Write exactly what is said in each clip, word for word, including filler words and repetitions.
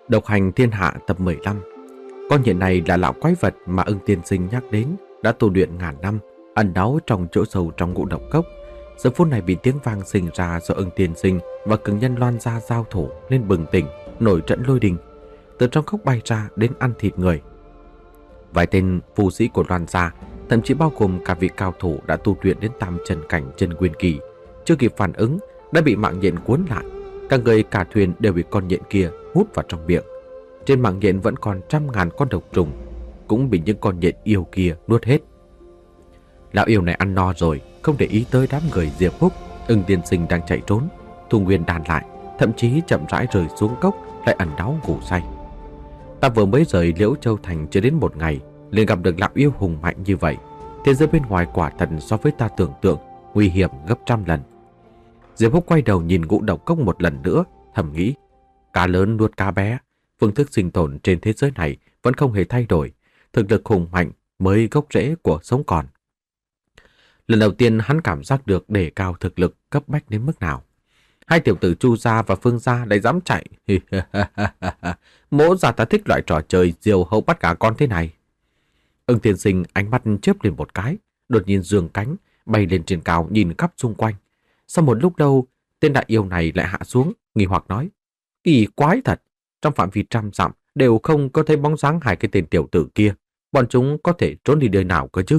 Độc hành thiên hạ tập mười lăm. Con nhện này là lão quái vật mà Ưng tiên sinh nhắc đến, đã tu luyện ngàn năm, ẩn náu trong chỗ sâu trong ngũ độc cốc. Giờ phút này bị tiếng vang sinh ra do Ưng tiên sinh và cường nhân loan ra giao thủ nên bừng tỉnh, nổi trận lôi đình. Từ trong cốc bay ra đến ăn thịt người. Vài tên phù sĩ của loan gia, thậm chí bao gồm cả vị cao thủ đã tu luyện đến tam trần cảnh chân nguyên kỳ, chưa kịp phản ứng đã bị mạng nhện cuốn lại. Cả người cả thuyền đều bị con nhện kia hút vào trong miệng. Trên mạng nhện vẫn còn trăm ngàn con độc trùng, cũng bị những con nhện yêu kia nuốt hết. Lão yêu này ăn no rồi, không để ý tới đám người Diệp Húc. Ưng tiên sinh đang chạy trốn, Thu Nguyên đàn lại, thậm chí chậm rãi rơi xuống cốc, lại ẩn náu ngủ say. Ta vừa mới rời Liễu Châu Thành chưa đến một ngày, liền gặp được lão yêu hùng mạnh như vậy. Thế giới bên ngoài quả thật so với ta tưởng tượng nguy hiểm gấp trăm lần. Diệp Húc quay đầu nhìn ngũ độc cốc một lần nữa, thầm nghĩ: cá lớn nuốt cá bé, phương thức sinh tồn trên thế giới này vẫn không hề thay đổi. Thực lực hùng mạnh mới gốc rễ của sống còn. Lần đầu tiên hắn cảm giác được đề cao thực lực cấp bách đến mức nào. Hai tiểu tử Chu gia và Phương gia lại dám chạy. Mỗ gia ta thích loại trò chơi diều hâu bắt gà con thế này. Ưng tiên sinh ánh mắt chớp lên một cái, đột nhiên giương cánh bay lên trên cao nhìn khắp xung quanh. Sau một lúc lâu, tên đại yêu này lại hạ xuống, nghi hoặc nói: kỳ quái thật, trong phạm vi trăm dặm đều không có thấy bóng dáng hai cái tên tiểu tử kia, bọn chúng có thể trốn đi nơi nào cơ chứ?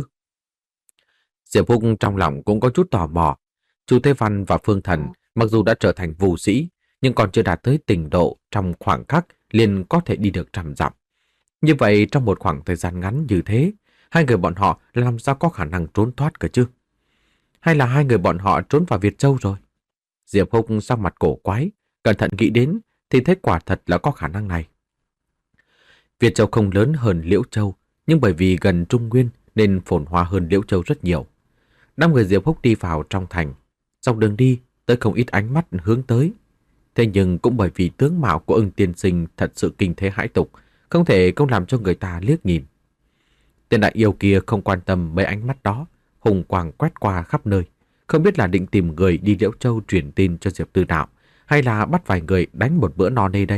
Diệp Húc trong lòng cũng có chút tò mò. Chu Thế Văn và Phương Thần mặc dù đã trở thành vũ sĩ, nhưng còn chưa đạt tới trình độ trong khoảng khắc liền có thể đi được trăm dặm. Như vậy trong một khoảng thời gian ngắn như thế, hai người bọn họ làm sao có khả năng trốn thoát cơ chứ? Hay là hai người bọn họ trốn vào Việt Châu rồi? Diệp Húc sắc mặt cổ quái, cẩn thận nghĩ đến thì thấy quả thật là có khả năng này. Việt Châu không lớn hơn Liễu Châu, nhưng bởi vì gần Trung Nguyên nên phồn hoa hơn Liễu Châu rất nhiều. Năm người Diệp Húc đi vào trong thành, dọc đường đi tới không ít ánh mắt hướng tới. Thế nhưng cũng bởi vì tướng mạo của Ưng tiên sinh thật sự kinh thế hãi tục, không thể không làm cho người ta liếc nhìn. Tên đại yêu kia không quan tâm mấy ánh mắt đó, hùng quang quét qua khắp nơi, không biết là định tìm người đi Liễu Châu truyền tin cho Diệp Tư Đạo, hay là bắt vài người đánh một bữa no nê đây.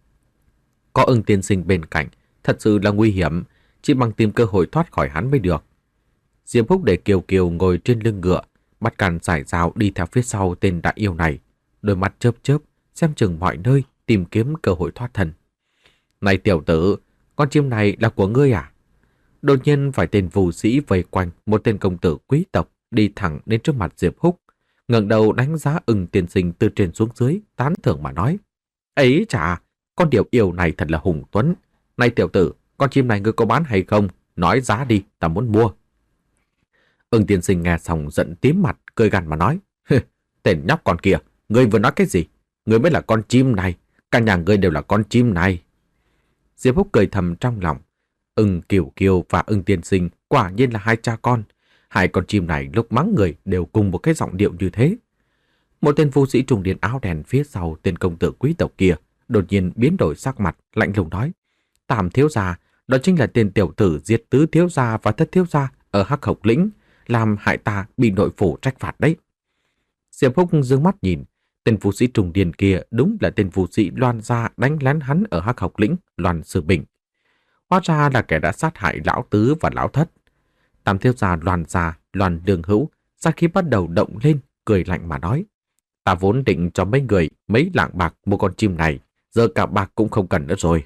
Có Ưng tiên sinh bên cạnh, thật sự là nguy hiểm, chỉ bằng tìm cơ hội thoát khỏi hắn mới được. Diệp Húc để Kiều Kiều ngồi trên lưng ngựa, bắt càn giải dao đi theo phía sau tên đại yêu này, đôi mắt chớp chớp, xem chừng mọi nơi tìm kiếm cơ hội thoát thân. Này tiểu tử, con chim này là của ngươi à? Đột nhiên vài tên vũ sĩ vây quanh một tên công tử quý tộc đi thẳng đến trước mặt Diệp Húc, ngẩng đầu đánh giá Ưng tiên sinh từ trên xuống dưới, tán thưởng mà nói: ấy chà, con điểu yêu này thật là hùng tuấn. Này tiểu tử, con chim này ngươi có bán hay không? Nói giá đi, ta muốn mua. Ưng tiên sinh nghe xong giận tím mặt, cười gằn mà nói: tên nhóc con kia, ngươi vừa nói cái gì? Ngươi mới là con chim này, cả nhà ngươi đều là con chim này. Diệp Húc cười thầm trong lòng. Ưng Kiều Kiều và Ưng tiên sinh quả nhiên là hai cha con. Hai con chim này lúc mắng người đều cùng một cái giọng điệu như thế. Một tên vũ sĩ trùng điền áo đen phía sau tên công tử quý tộc kia đột nhiên biến đổi sắc mặt, lạnh lùng nói: Tam thiếu gia, đó chính là tên tiểu tử giết tứ thiếu gia và thất thiếu gia ở Hắc Hộc lĩnh, làm hại ta bị nội phủ trách phạt đấy. Diệp Húc dương mắt nhìn, tên vũ sĩ trùng điền kia đúng là tên vũ sĩ Loan gia đánh lén hắn ở Hắc Hộc lĩnh, Loan Sư Bình. Hóa ra là kẻ đã sát hại lão tứ và lão thất. Tam thiếu gia Loan gia, Loan Đường Hữu sau khi bắt đầu động lên, cười lạnh mà nói: ta vốn định cho mấy người mấy lạng bạc mua con chim này, giờ cả bạc cũng không cần nữa rồi.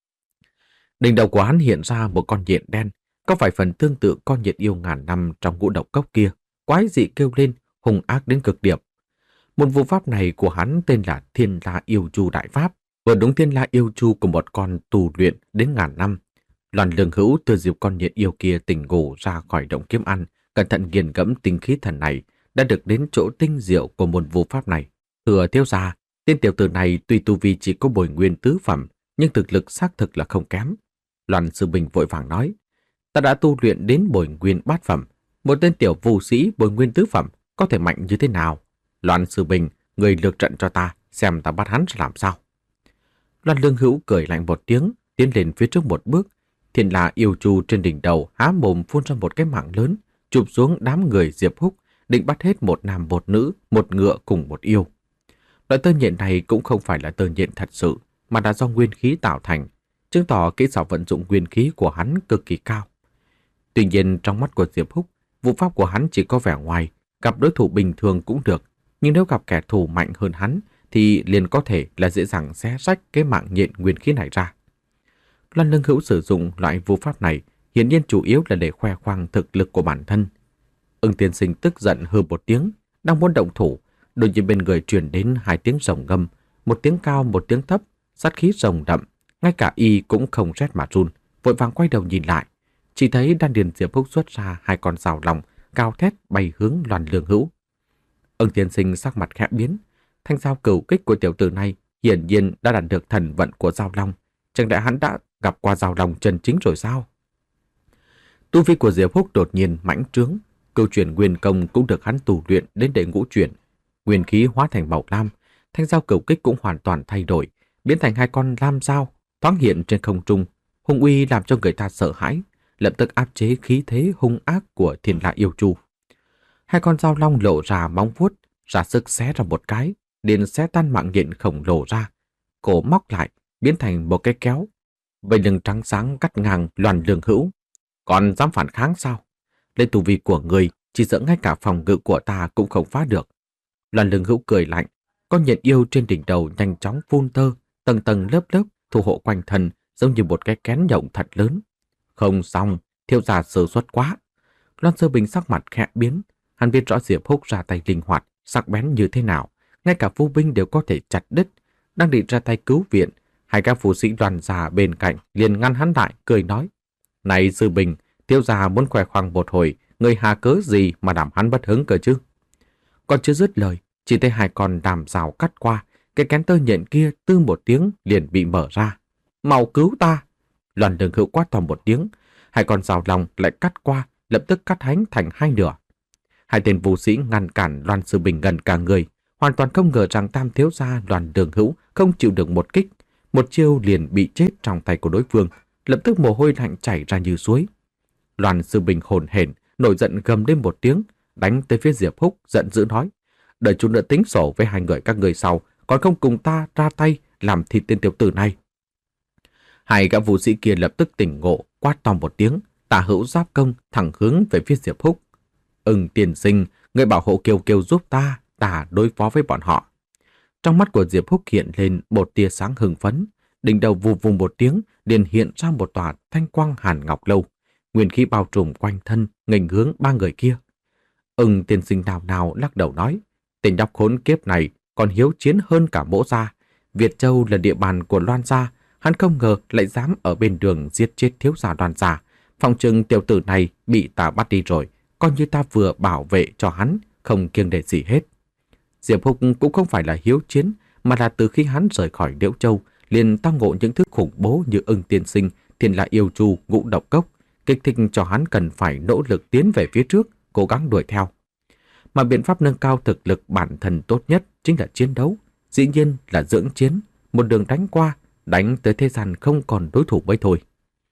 Đỉnh đầu của hắn hiện ra một con nhện đen, có vài phần tương tự con nhện yêu ngàn năm trong ngũ độc cốc kia, quái dị kêu lên, hung ác đến cực điểm. Một vụ pháp này của hắn tên là Thiên La Yêu Chu Đại Pháp, vừa đúng Thiên La Yêu Chu của một con tù luyện đến ngàn năm. Loan Lương Hữu từ dịp con nhện yêu kia tỉnh ngủ ra khỏi động kiếm ăn, cẩn thận nghiền ngẫm tinh khí thần này, đã được đến chỗ tinh diệu của một vụ pháp này. Thừa thiếu gia, tên tiểu tử này tuy tu vi chỉ có bồi nguyên tứ phẩm, nhưng thực lực xác thực là không kém. Loan Sư Bình vội vàng nói: ta đã tu luyện đến bồi nguyên bát phẩm, một tên tiểu vũ sĩ bồi nguyên tứ phẩm có thể mạnh như thế nào? Loan Sư Bình, người lược trận cho ta, xem ta bắt hắn sẽ làm sao. Loan Lương Hữu cười lạnh một tiếng, tiến lên phía trước một bước. Thiên La Yêu Chu trên đỉnh đầu há mồm phun ra một cái mạng lớn, chụp xuống đám người Diệp Húc, định bắt hết một nam một nữ, một ngựa cùng một yêu. Loại tơ nhện này cũng không phải là tơ nhện thật sự, mà đã do nguyên khí tạo thành, chứng tỏ kỹ xảo vận dụng nguyên khí của hắn cực kỳ cao. Tuy nhiên trong mắt của Diệp Húc, vũ pháp của hắn chỉ có vẻ ngoài, gặp đối thủ bình thường cũng được, nhưng nếu gặp kẻ thù mạnh hơn hắn thì liền có thể là dễ dàng xé rách cái mạng nhện nguyên khí này ra. Loan Lương Hữu sử dụng loại vũ pháp này hiển nhiên chủ yếu là để khoe khoang thực lực của bản thân. Ưng tiên sinh tức giận hừ một tiếng, đang muốn động thủ, đột nhiên bên người truyền đến hai tiếng rồng ngâm, một tiếng cao một tiếng thấp, sát khí rồng đậm, ngay cả y cũng không rét mà run, vội vàng quay đầu nhìn lại, chỉ thấy đan điền Diệp Húc xuất ra hai con rào long cao thét bay hướng Loan Lương Hữu. Ưng tiên sinh sắc mặt khẽ biến, thanh dao cửu kích của tiểu tử này hiển nhiên đã đạt được thần vận của dao long, chẳng lẽ hắn đã gặp qua dao long chân chính rồi sao? Tu vi của Diệp Húc đột nhiên mãnh trướng, câu chuyển nguyên công cũng được hắn tu luyện đến đệ ngũ chuyển, nguyên khí hóa thành màu lam, thanh dao cửu kích cũng hoàn toàn thay đổi, biến thành hai con lam dao thoáng hiện trên không trung, hung uy làm cho người ta sợ hãi, lập tức áp chế khí thế hung ác của Thiên La Yêu Chu. Hai con dao long lộ ra móng vuốt, ra sức xé ra một cái, liền xé tan mạng nhện khổng lồ ra, cổ móc lại, biến thành một cái kéo. Vây lưng trắng sáng cắt ngang Loan Lương Hữu. Còn dám phản kháng sao? Lên tu vi của người, chỉ sợ ngay cả phòng ngự của ta cũng không phá được. Loan Lương Hữu cười lạnh, con nhện yêu trên đỉnh đầu nhanh chóng phun tơ, tầng tầng lớp lớp thủ hộ quanh thân, giống như một cái kén nhộng thật lớn. Không xong, thiếu gia sơ suất quá. Loan Sơ Bình sắc mặt khẽ biến, hắn biết rõ Diệp Húc ra tay linh hoạt, sắc bén như thế nào, ngay cả phu binh đều có thể chặt đứt. Đang định ra tay cứu viện, hai các phù sĩ đoàn già bên cạnh liền ngăn hắn lại, cười nói: "Này Sư Bình, thiếu gia muốn khoe khoang một hồi, người hà cớ gì mà làm hắn bất hứng cơ chứ?" Còn chưa dứt lời, chỉ thấy hai con đàm rào cắt qua, cái kén tơ nhện kia tư một tiếng liền bị mở ra. "Mau cứu ta!" Loan Lương Hữu quát to một tiếng, hai con rào lòng lại cắt qua, lập tức cắt hắn thành hai nửa. Hai tên vũ sĩ ngăn cản Loan Sư Bình gần cả người, hoàn toàn không ngờ rằng tam thiếu gia Loan Lương Hữu không chịu được một kích, một chiêu liền bị chết trong tay của đối phương, lập tức mồ hôi lạnh chảy ra như suối. Loan Sư Bình hồn hển, nổi giận gầm lên một tiếng, đánh tới phía Diệp Húc, giận dữ nói: "Đợi chút nữa tính sổ với hai người các người sau, còn không cùng ta ra tay làm thịt tên tiểu tử này." Hai gã vũ sĩ kia lập tức tỉnh ngộ, quát to một tiếng, tả hữu giáp công thẳng hướng về phía Diệp Húc. "Ưng tiên sinh, người bảo hộ Kiều Kiều giúp ta, ta đối phó với bọn họ." Trong mắt của Diệp Húc hiện lên một tia sáng hưng phấn, đỉnh đầu vù vù một tiếng, liền hiện ra một tòa thanh quang hàn ngọc lâu, nguyên khí bao trùm quanh thân, nghênh hướng ba người kia. Ưng tiên sinh nào nào lắc đầu nói: "Tên nhóc khốn kiếp này còn hiếu chiến hơn cả Mỗ gia. Việt Châu là địa bàn của Loan gia, hắn không ngờ lại dám ở bên đường giết chết thiếu gia Loan gia. Phòng trừng tiểu tử này bị ta bắt đi rồi, coi như ta vừa bảo vệ cho hắn, không kiêng nể gì hết." Diệp Húc cũng không phải là hiếu chiến, mà là từ khi hắn rời khỏi Liễu Châu, liền tao ngộ những thứ khủng bố như Ưng tiên sinh, Thiên La Yêu Chu, Ngũ Độc Cốc, kích thích cho hắn cần phải nỗ lực tiến về phía trước, cố gắng đuổi theo. Mà biện pháp nâng cao thực lực bản thân tốt nhất chính là chiến đấu, dĩ nhiên là dưỡng chiến, một đường đánh qua, đánh tới thế gian không còn đối thủ mới thôi.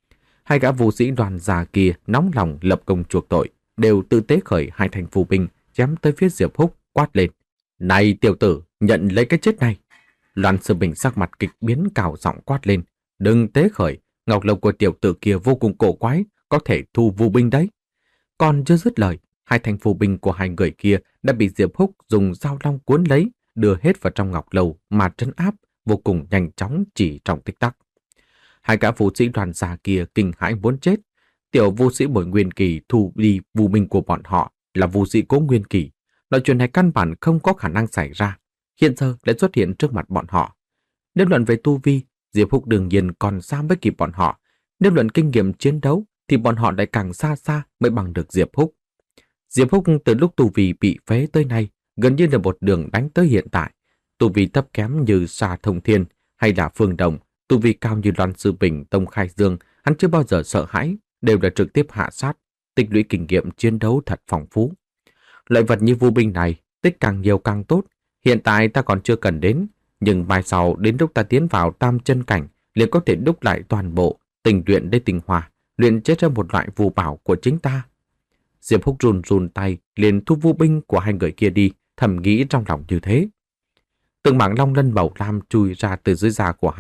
Hai gã vũ sĩ đoàn già kia nóng lòng lập công chuộc tội, đều tự tế khởi hai thành phù binh chém tới phía Diệp Húc, quát lên: "Này tiểu tử, nhận lấy cái chết này!" Loan Sư Bình sắc mặt kịch biến, cào giọng quát lên: "Đừng tế khởi, ngọc lộc của tiểu tử kia vô cùng cổ quái, có thể thu vu binh đấy." Còn chưa dứt lời, hai thành phù binh của hai người kia đã bị Diệp Húc dùng dao long cuốn lấy, đưa hết vào trong ngọc lầu mà trấn áp vô cùng nhanh chóng chỉ trong tích tắc. Hai gã vũ sĩ đoàn già kia kinh hãi muốn chết. Tiểu vũ sĩ bồi nguyên kỳ thu đi vu binh của bọn họ là vũ sĩ cố nguyên kỳ. Loại chuyện này căn bản không có khả năng xảy ra, hiện giờ lại xuất hiện trước mặt bọn họ. Nếu luận về tu vi, Diệp Húc đương nhiên còn xa mới kịp bọn họ. Nếu luận kinh nghiệm chiến đấu, thì bọn họ lại càng xa xa mới bằng được Diệp Húc. Diệp Húc từ lúc tu vi bị phế tới nay, gần như là một đường đánh tới hiện tại. Tu vi thấp kém như Sa Thông Thiên hay là Phương Đồng, tu vi cao như Loan Sư Bình, Tông Khai Dương, hắn chưa bao giờ sợ hãi, đều là trực tiếp hạ sát, tích lũy kinh nghiệm chiến đấu thật phong phú. Loại vật như vu binh này, tích càng nhiều càng tốt. Hiện tại ta còn chưa cần đến, nhưng mai sau đến lúc ta tiến vào tam chân cảnh, liền có thể đúc lại toàn bộ, tình luyện để tình hòa, luyện chế ra một loại vu bảo của chính ta. Diệp Húc run run tay, liền thu vu binh của hai người kia đi, thầm nghĩ trong lòng như thế. Từng mảng long lân màu lam chui ra từ dưới da của hắn,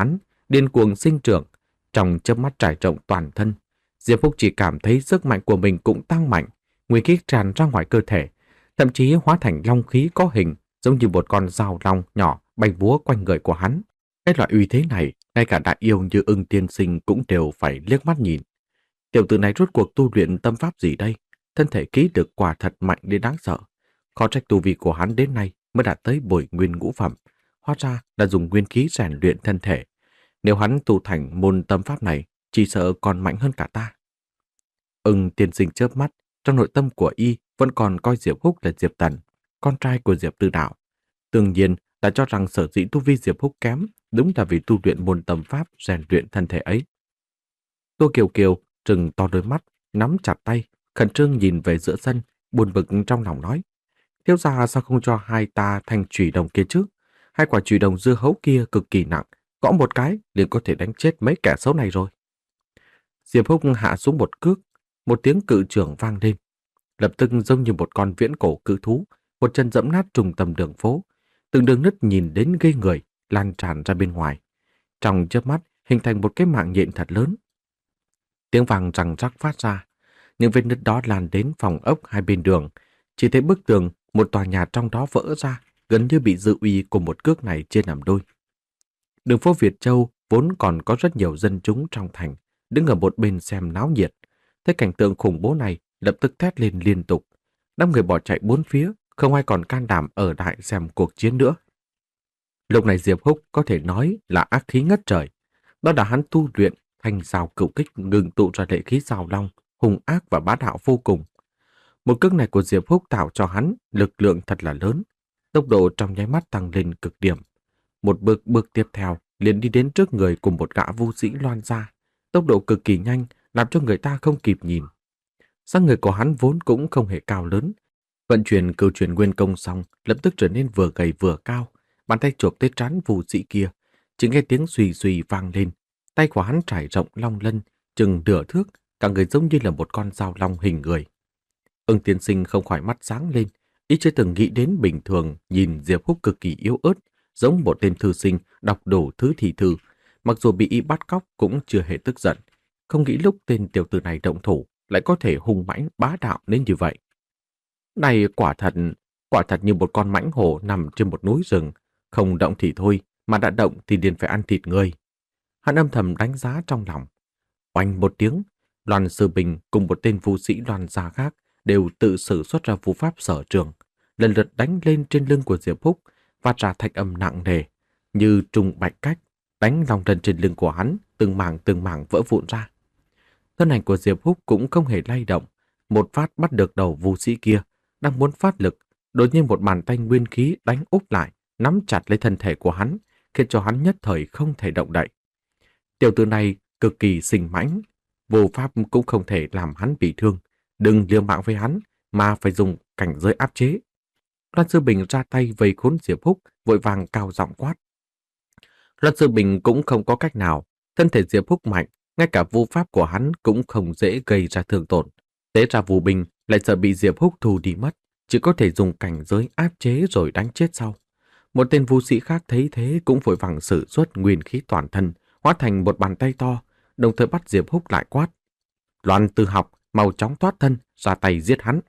điên cuồng sinh trưởng, trong chớp mắt trải rộng toàn thân. Diệp Húc chỉ cảm thấy sức mạnh của mình cũng tăng mạnh, nguyên khí tràn ra ngoài cơ thể, thậm chí hóa thành long khí có hình, giống như một con dao long nhỏ bay múa quanh người của hắn. Cái loại uy thế này, ngay cả đại yêu như Ưng Tiên Sinh cũng đều phải liếc mắt nhìn. Tiểu tử này rốt cuộc tu luyện tâm pháp gì đây? Thân thể ký được quả thật mạnh đến đáng sợ. Khó trách tu vi của hắn đến nay mới đạt tới bồi nguyên ngũ phẩm. Hóa ra là dùng nguyên khí rèn luyện thân thể. Nếu hắn tu thành môn tâm pháp này, chỉ sợ còn mạnh hơn cả ta. Ưng Tiên Sinh chớp mắt, trong nội tâm của y vẫn còn coi Diệp Húc là Diệp Tần, con trai của Diệp Tư Đạo. Tương nhiên đã cho rằng sở dĩ tu vi Diệp Húc kém đúng là vì tu luyện môn tâm pháp rèn luyện thân thể ấy. Tô Kiều Kiều trừng to đôi mắt, nắm chặt tay, khẩn trương nhìn về giữa sân, buồn bực trong lòng nói: Thiếu gia sao không cho hai ta thanh chùy đồng kia chứ? Hai quả chùy đồng dưa hấu kia cực kỳ nặng, gõ một cái liền có thể đánh chết mấy kẻ xấu này rồi. Diệp Húc hạ xuống một cước, một tiếng cự trưởng vang lên, lập tức giống như một con viễn cổ cự thú, một chân dẫm nát trùng tầm đường phố, từng đường nứt nhìn đến ghê người, lan tràn ra bên ngoài. Trong chớp mắt hình thành một cái mạng nhện thật lớn. Tiếng vang răng rắc phát ra, những vết nứt đó lan đến phòng ốc hai bên đường, chỉ thấy bức tường một tòa nhà trong đó vỡ ra, gần như bị dư uy của một cước này chia làm đôi. Đường phố Việt Châu vốn còn có rất nhiều dân chúng trong thành, đứng ở một bên xem náo nhiệt. Thấy cảnh tượng khủng bố này, lập tức thét lên liên tục. Đám người bỏ chạy bốn phía, không ai còn can đảm ở lại xem cuộc chiến nữa. Lúc này Diệp Húc có thể nói là ác khí ngất trời. Đó là hắn tu luyện thành sao cựu kích ngừng tụ ra lệ khí giao long, hung ác và bá đạo vô cùng. Một cước này của Diệp Húc tạo cho hắn lực lượng thật là lớn, tốc độ trong nháy mắt tăng lên cực điểm. Một bước bước tiếp theo liền đi đến trước người của một gã vũ sĩ loan ra, tốc độ cực kỳ nhanh làm cho người ta không kịp nhìn. Sắc người của hắn vốn cũng không hề cao lớn, vận chuyển cửu chuyển nguyên công xong lập tức trở nên vừa gầy vừa cao, bàn tay chộp tới trán vũ sĩ kia, chỉ nghe tiếng xùy xùy vang lên, tay của hắn trải rộng long lân, chừng nửa thước, cả người giống như là một con dao long hình người. Ưng Tiên Sinh không khỏi mắt sáng lên, ý chưa từng nghĩ đến bình thường nhìn Diệp Húc cực kỳ yếu ớt, giống một tên thư sinh đọc đủ thứ thị thư, mặc dù bị y bắt cóc cũng chưa hề tức giận, không nghĩ lúc tên tiểu tử này động thủ lại có thể hung mãnh bá đạo đến như vậy. Này quả thật, quả thật như một con mãnh hổ nằm trên một núi rừng, không động thì thôi, mà đã động thì liền phải ăn thịt người. Hắn âm thầm đánh giá trong lòng. Oanh một tiếng, Loan Sư Bình cùng một tên vũ sĩ Loan gia khác đều tự sử xuất ra vũ pháp sở trường, lần lượt đánh lên trên lưng của Diệp Húc, phát ra thanh âm nặng nề, như trùng bạch cách, đánh lòng lần trên lưng của hắn, từng mảng từng mảng vỡ vụn ra. Thân ảnh của Diệp Húc cũng không hề lay động, một phát bắt được đầu vũ sĩ kia, đang muốn phát lực, đột nhiên một bàn tay nguyên khí đánh úp lại, nắm chặt lấy thân thể của hắn, khiến cho hắn nhất thời không thể động đậy. Tiểu tử này cực kỳ sinh mãnh, vô pháp cũng không thể làm hắn bị thương, đừng liều mạng với hắn, mà phải dùng cảnh giới áp chế. Loan Sư Bình ra tay vây khốn Diệp Húc, vội vàng cao giọng quát. Loan Sư Bình cũng không có cách nào, thân thể Diệp Húc mạnh, ngay cả vũ pháp của hắn cũng không dễ gây ra thương tổn. Tế ra vũ binh lại sợ bị Diệp Húc thu đi mất, chỉ có thể dùng cảnh giới áp chế rồi đánh chết sau. Một tên vũ sĩ khác thấy thế cũng vội vàng sử xuất nguyên khí toàn thân, hóa thành một bàn tay to, đồng thời bắt Diệp Húc lại quát. Loan Tư Học, mau chóng thoát thân, ra tay giết hắn.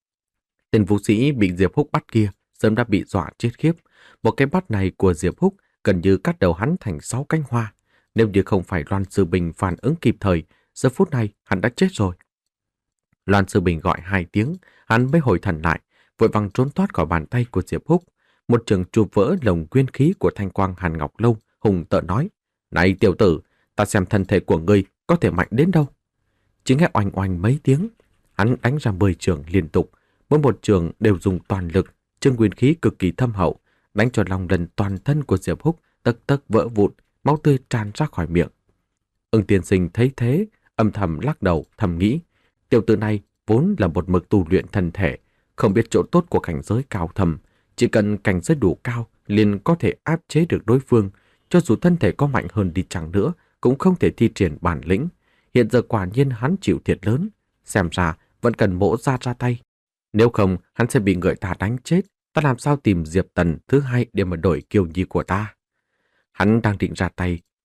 Tên vũ sĩ bị Diệp Húc bắt kia sớm đã bị dọa chết khiếp. Một cái bắt này của Diệp Húc gần như cắt đầu hắn thành sáu cánh hoa. Nếu như không phải Loan Sư Bình phản ứng kịp thời, giờ phút này hắn đã chết rồi. Loan Sư Bình gọi hai tiếng, hắn mới hồi thần lại, vội vàng trốn thoát khỏi bàn tay của Diệp Húc. Một trường chụp vỡ lồng nguyên khí của Thanh Quang Hàn Ngọc Lâu, hùng tợn nói: Này tiểu tử, ta xem thân thể của ngươi có thể mạnh đến đâu. Chỉ nghe oanh oanh mấy tiếng, hắn đánh ra mười trường liên tục, mỗi một trường đều dùng toàn lực, chương nguyên khí cực kỳ thâm hậu, đánh cho lòng lần toàn thân của Diệp Húc tấc tấc vỡ vụn, máu tươi tràn ra khỏi miệng. Ưng Tiên Sinh thấy thế, âm thầm lắc đầu, thầm nghĩ, tiểu tử này vốn là một mực tu luyện thân thể, không biết chỗ tốt của cảnh giới cao thầm, chỉ cần cảnh giới đủ cao liền có thể áp chế được đối phương, cho dù thân thể có mạnh hơn đi chăng nữa cũng không thể thi triển bản lĩnh. Hiện giờ quả nhiên hắn chịu thiệt lớn, xem ra vẫn cần mỗ ra ra tay. Nếu không, hắn sẽ bị người ta đánh chết, ta làm sao tìm Diệp Tần thứ hai để mà đổi kiều nhi của ta. Hắn đang định ra tay,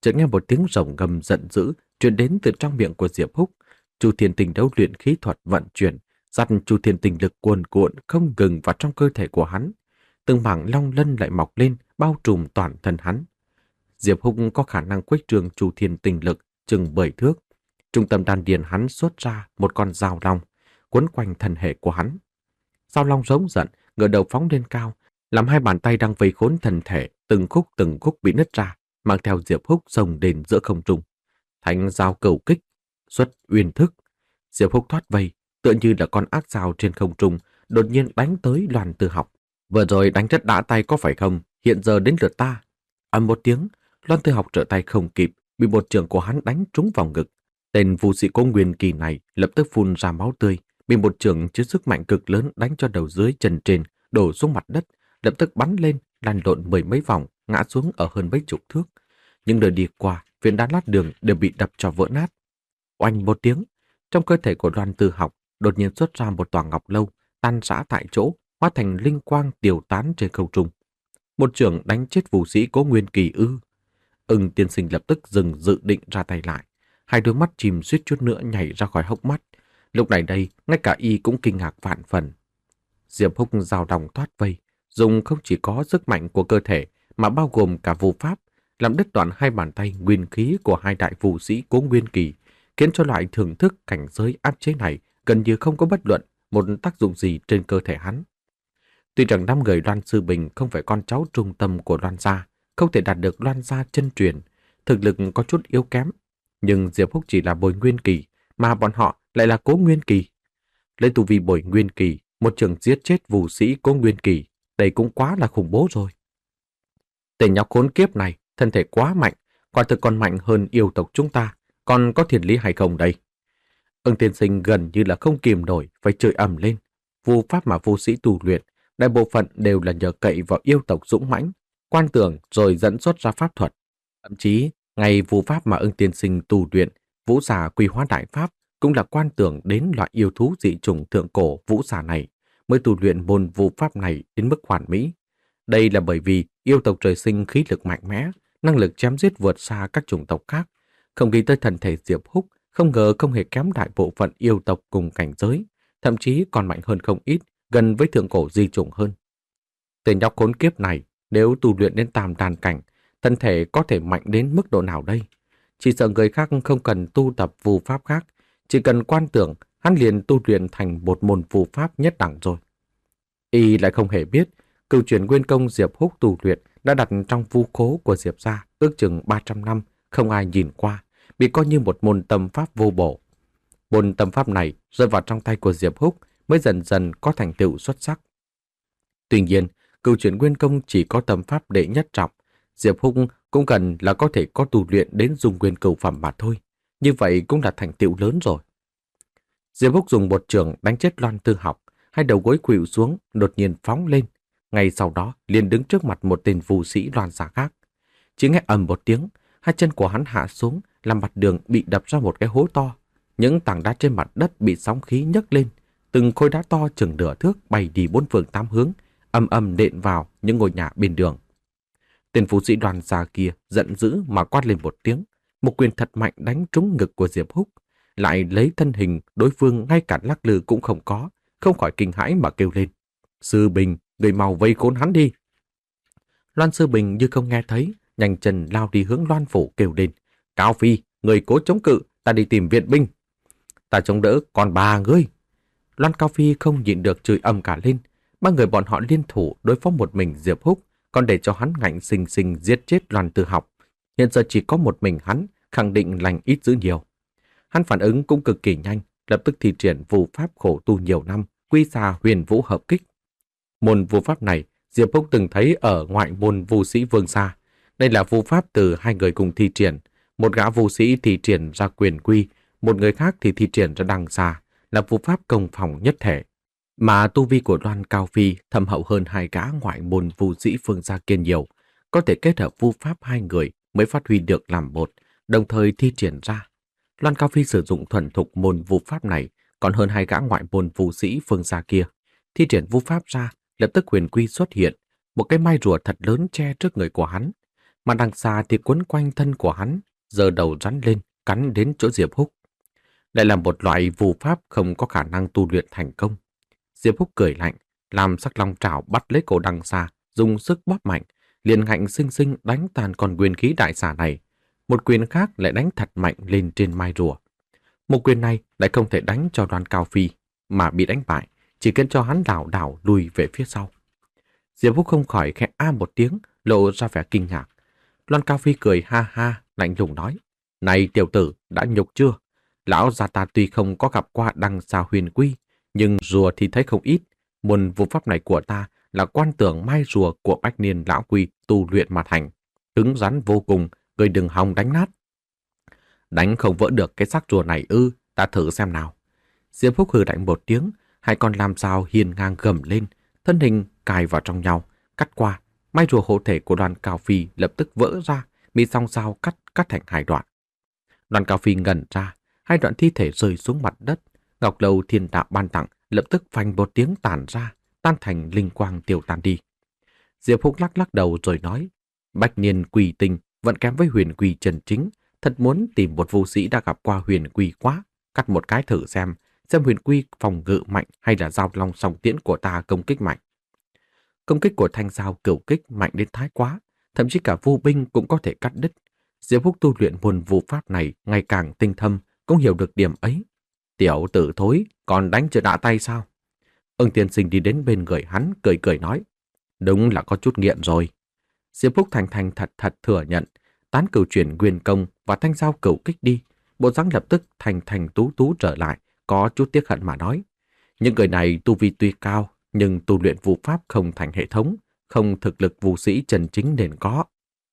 chợt nghe một tiếng rồng ngầm giận dữ truyền đến từ trong miệng của Diệp Húc. Chu Thiên Tinh đấu luyện khí thuật vận chuyển, dắt Chu Thiên Tinh lực cuồn cuộn không ngừng vào trong cơ thể của hắn. Từng mảng long lân lại mọc lên, bao trùm toàn thân hắn. Diệp Húc có khả năng khuếch trương Chu Thiên Tinh lực chừng bảy thước. Trung tâm đan điền hắn xuất ra một con dao long, quấn quanh thân thể của hắn. Dao long giống giận, ngửa đầu phóng lên cao, làm hai bàn tay đang vây khốn thân thể từng khúc từng khúc bị nứt ra, mang theo Diệp Húc xông đến giữa không trung. Thành dao cầu kích, xuất uyên thức. Diệp Húc thoát vây, tựa như là con ác dao trên không trung, đột nhiên đánh tới Loan Tư Học. Vừa rồi đánh rất đã tay có phải không? Hiện giờ đến lượt ta. Ầm một tiếng, Loan Tư Học trở tay không kịp, bị một trường của hắn đánh trúng vào ngực. Tên vũ sĩ Cố Nguyên Kỳ này lập tức phun ra máu tươi, bị một trường chứa sức mạnh cực lớn đánh cho đầu dưới chân trên, đổ xuống mặt đất, lập tức bắn lên, lăn lộn mười mấy vòng, ngã xuống ở hơn mấy chục thước. Những nơi đi qua, viên đá lát đường đều bị đập cho vỡ nát. Oanh một tiếng, trong cơ thể của Loan Tư Học đột nhiên xuất ra một tòa ngọc lâu, tan rã tại chỗ, hóa thành linh quang tiêu tán trên không trung. Một trường đánh chết vũ sĩ Cố Nguyên Kỳ ư? Ưng tiên sinh lập tức dừng dự định ra tay lại. Hai đôi mắt chìm suýt chút nữa nhảy ra khỏi hốc mắt. Lúc này đây, ngay cả y cũng kinh ngạc vạn phần. Diệp Húc dao đồng thoát vây, dùng không chỉ có sức mạnh của cơ thể mà bao gồm cả phù pháp, làm đứt đoạn hai bàn tay nguyên khí của hai đại vũ sĩ Cố Nguyên Kỳ, khiến cho loại thưởng thức cảnh giới áp chế này gần như không có bất luận một tác dụng gì trên cơ thể hắn. Tuy rằng năm người Loan Sư Bình không phải con cháu trung tâm của Loan gia, không thể đạt được Loan gia chân truyền, thực lực có chút yếu kém, nhưng Diệp Húc chỉ là Bồi Nguyên Kỳ, mà bọn họ lại là Cố Nguyên Kỳ. Lấy tu vi Bồi Nguyên Kỳ, một trường giết chết vũ sĩ Cố Nguyên Kỳ, đây cũng quá là khủng bố rồi. Tên nhóc khốn kiếp này, thân thể quá mạnh, quả thực còn mạnh hơn yêu tộc chúng ta, còn có thiên lý hay không đây? Ưng tiên sinh gần như là không kìm nổi, phải chửi ầm lên. Phù pháp mà vũ sĩ tu luyện, đại bộ phận đều là nhờ cậy vào yêu tộc dũng mãnh, quan tưởng rồi dẫn xuất ra pháp thuật. Thậm chí, ngay phù pháp mà Ưng tiên sinh tu luyện, vũ xà quy hóa đại pháp, cũng là quan tưởng đến loại yêu thú dị chủng thượng cổ vũ xà này, mới tu luyện môn phù pháp này đến mức hoàn mỹ. Đây là bởi vì yêu tộc trời sinh khí lực mạnh mẽ, năng lực chém giết vượt xa các chủng tộc khác. Không nghĩ tới thần thể Diệp Húc, không ngờ không hề kém đại bộ phận yêu tộc cùng cảnh giới, thậm chí còn mạnh hơn không ít, gần với thượng cổ di chủng hơn. Tên nhóc khốn kiếp này, nếu tu luyện đến tam đan cảnh, thân thể có thể mạnh đến mức độ nào đây? Chỉ sợ người khác không cần tu tập phù pháp khác, chỉ cần quan tưởng, hắn liền tu luyện thành một môn phù pháp nhất đẳng rồi. Y lại không hề biết, cửu chuyển nguyên công Diệp Húc tu luyện đã đặt trong vu khố của Diệp gia ước chừng ba trăm năm, không ai nhìn qua, bị coi như một môn tâm pháp vô bổ. Môn tâm pháp này rơi vào trong tay của Diệp Húc mới dần dần có thành tựu xuất sắc. Tuy nhiên, cửu chuyển nguyên công chỉ có tâm pháp đệ nhất trọng, Diệp Húc cũng cần là có thể có tu luyện đến dùng nguyên cửu phẩm mà thôi. Như vậy cũng là thành tựu lớn rồi. Diệp Húc dùng một trường đánh chết Loan Tư Học, hai đầu gối khuỵu xuống, đột nhiên phóng lên. Ngay sau đó liền đứng trước mặt một tên vũ sĩ Loan gia khác. Chỉ nghe ầm một tiếng, hai chân của hắn hạ xuống, làm mặt đường bị đập ra một cái hố to. Những tảng đá trên mặt đất bị sóng khí nhấc lên, từng khối đá to chừng nửa thước bay đi bốn phương tám hướng, ầm ầm nện vào những ngôi nhà bên đường. Tên vũ sĩ Loan gia kia giận dữ mà quát lên một tiếng, một quyền thật mạnh đánh trúng ngực của Diệp Húc, lại lấy thân hình đối phương ngay cả lắc lư cũng không có, không khỏi kinh hãi mà kêu lên: "Sư Bình, người mau vây khốn hắn đi!" Loan Sư Bình như không nghe thấy, nhanh chân lao đi hướng Loan phủ kêu lên: "Cao Phi, người cố chống cự, ta đi tìm viện binh." "Ta chống đỡ, còn bà ngươi!" Loan Cao Phi không nhịn được chửi ầm cả lên. Ba người bọn họ liên thủ đối phó một mình Diệp Húc, còn để cho hắn ngạnh sinh sinh giết chết Loan Tư Học. Hiện giờ chỉ có một mình hắn, khẳng định lành ít dữ nhiều. Hắn phản ứng cũng cực kỳ nhanh, lập tức thi triển phù pháp khổ tu nhiều năm, quy xà huyền vũ hợp kích. Môn phù pháp này, Diệp Húc từng thấy ở ngoại môn vũ sĩ Vương Sa. Đây là phù pháp từ hai người cùng thi triển. Một gã vũ sĩ thi triển ra quyền quy, một người khác thì thi triển ra đằng xa, là phù pháp công phòng nhất thể. Mà tu vi của Loan Cao Phi thâm hậu hơn hai gã ngoại môn vũ sĩ Vương Sa kia nhiều, có thể kết hợp phù pháp hai người mới phát huy được làm một, đồng thời thi triển ra. Loan Cao Phi sử dụng thuần thục môn vũ pháp này, còn hơn hai gã ngoại môn vũ sĩ Phương Sa kia. Thi triển vũ pháp ra, lập tức huyền quy xuất hiện, một cái mai rùa thật lớn che trước người của hắn. mà đằng xa thì quấn quanh thân của hắn, giơ đầu rắn lên, cắn đến chỗ Diệp Húc. Đây là một loại phù pháp không có khả năng tu luyện thành công. Diệp Húc cười lạnh, làm sắc long trảo bắt lấy cổ đằng xa, dùng sức bóp mạnh, liền ngạnh sinh sinh đánh tan con quyền khí đại xà này. Một quyền khác lại đánh thật mạnh lên trên mai rùa. Một quyền này lại không thể đánh cho Đoan Cao Phi, mà bị đánh bại, chỉ khiến cho hắn đảo đảo lùi về phía sau. Diệp Húc không khỏi khẽ a một tiếng, lộ ra vẻ kinh ngạc. Loan Cao Phi cười ha ha, lạnh lùng nói: "Này tiểu tử, đã nhục chưa? Lão già ta tuy không có gặp qua đăng xà huyền quy, nhưng rùa thì thấy không ít. Môn vũ pháp này của ta là quan tưởng mai rùa của bách niên lão quy tu luyện mà thành, cứng rắn vô cùng, người đừng hòng đánh nát." "Đánh không vỡ được cái xác rùa này ư? Ta thử xem nào." Diệp Húc hừ lạnh một tiếng, hai con lam sao hiên ngang gầm lên, thân hình cài vào trong nhau, cắt qua. Mai rùa hộ thể của Đoan Cao Phi lập tức vỡ ra, bị song sao cắt cắt thành hai đoạn. Đoan Cao Phi ngẩn ra, hai đoạn thi thể rơi xuống mặt đất. Ngọc Lâu thiên đạo ban tặng lập tức phanh một tiếng tản ra, tan thành linh quang tiêu tan đi. Diệp Húc lắc lắc đầu rồi nói: "Bách niên quỷ tinh vẫn kém với huyền quỷ chân chính, thật muốn tìm một vũ sĩ đã gặp qua huyền quỷ quá, cắt một cái thử xem, xem huyền quy phòng ngự mạnh hay là giao long song tiễn của ta công kích mạnh." Công kích của thanh giao cửu kích mạnh đến thái quá, thậm chí cả vô binh cũng có thể cắt đứt. Diệp Húc tu luyện môn vũ pháp này ngày càng tinh thâm, cũng hiểu được điểm ấy. "Tiểu tử thối, còn đánh chưa đã tay sao?" Ưng tiên sinh đi đến bên người hắn, cười cười nói: "Đúng là có chút nghiện rồi." Diệp Húc thành thành thật thật thừa nhận, tán cửu chuyển nguyên công và thanh giao cửu kích đi, bộ dáng lập tức thành thành tú tú trở lại, có chút tiếc hận mà nói: "Những người này tu vi tuy cao, nhưng tu luyện vũ pháp không thành hệ thống, không thực lực vũ sĩ chân chính nên có."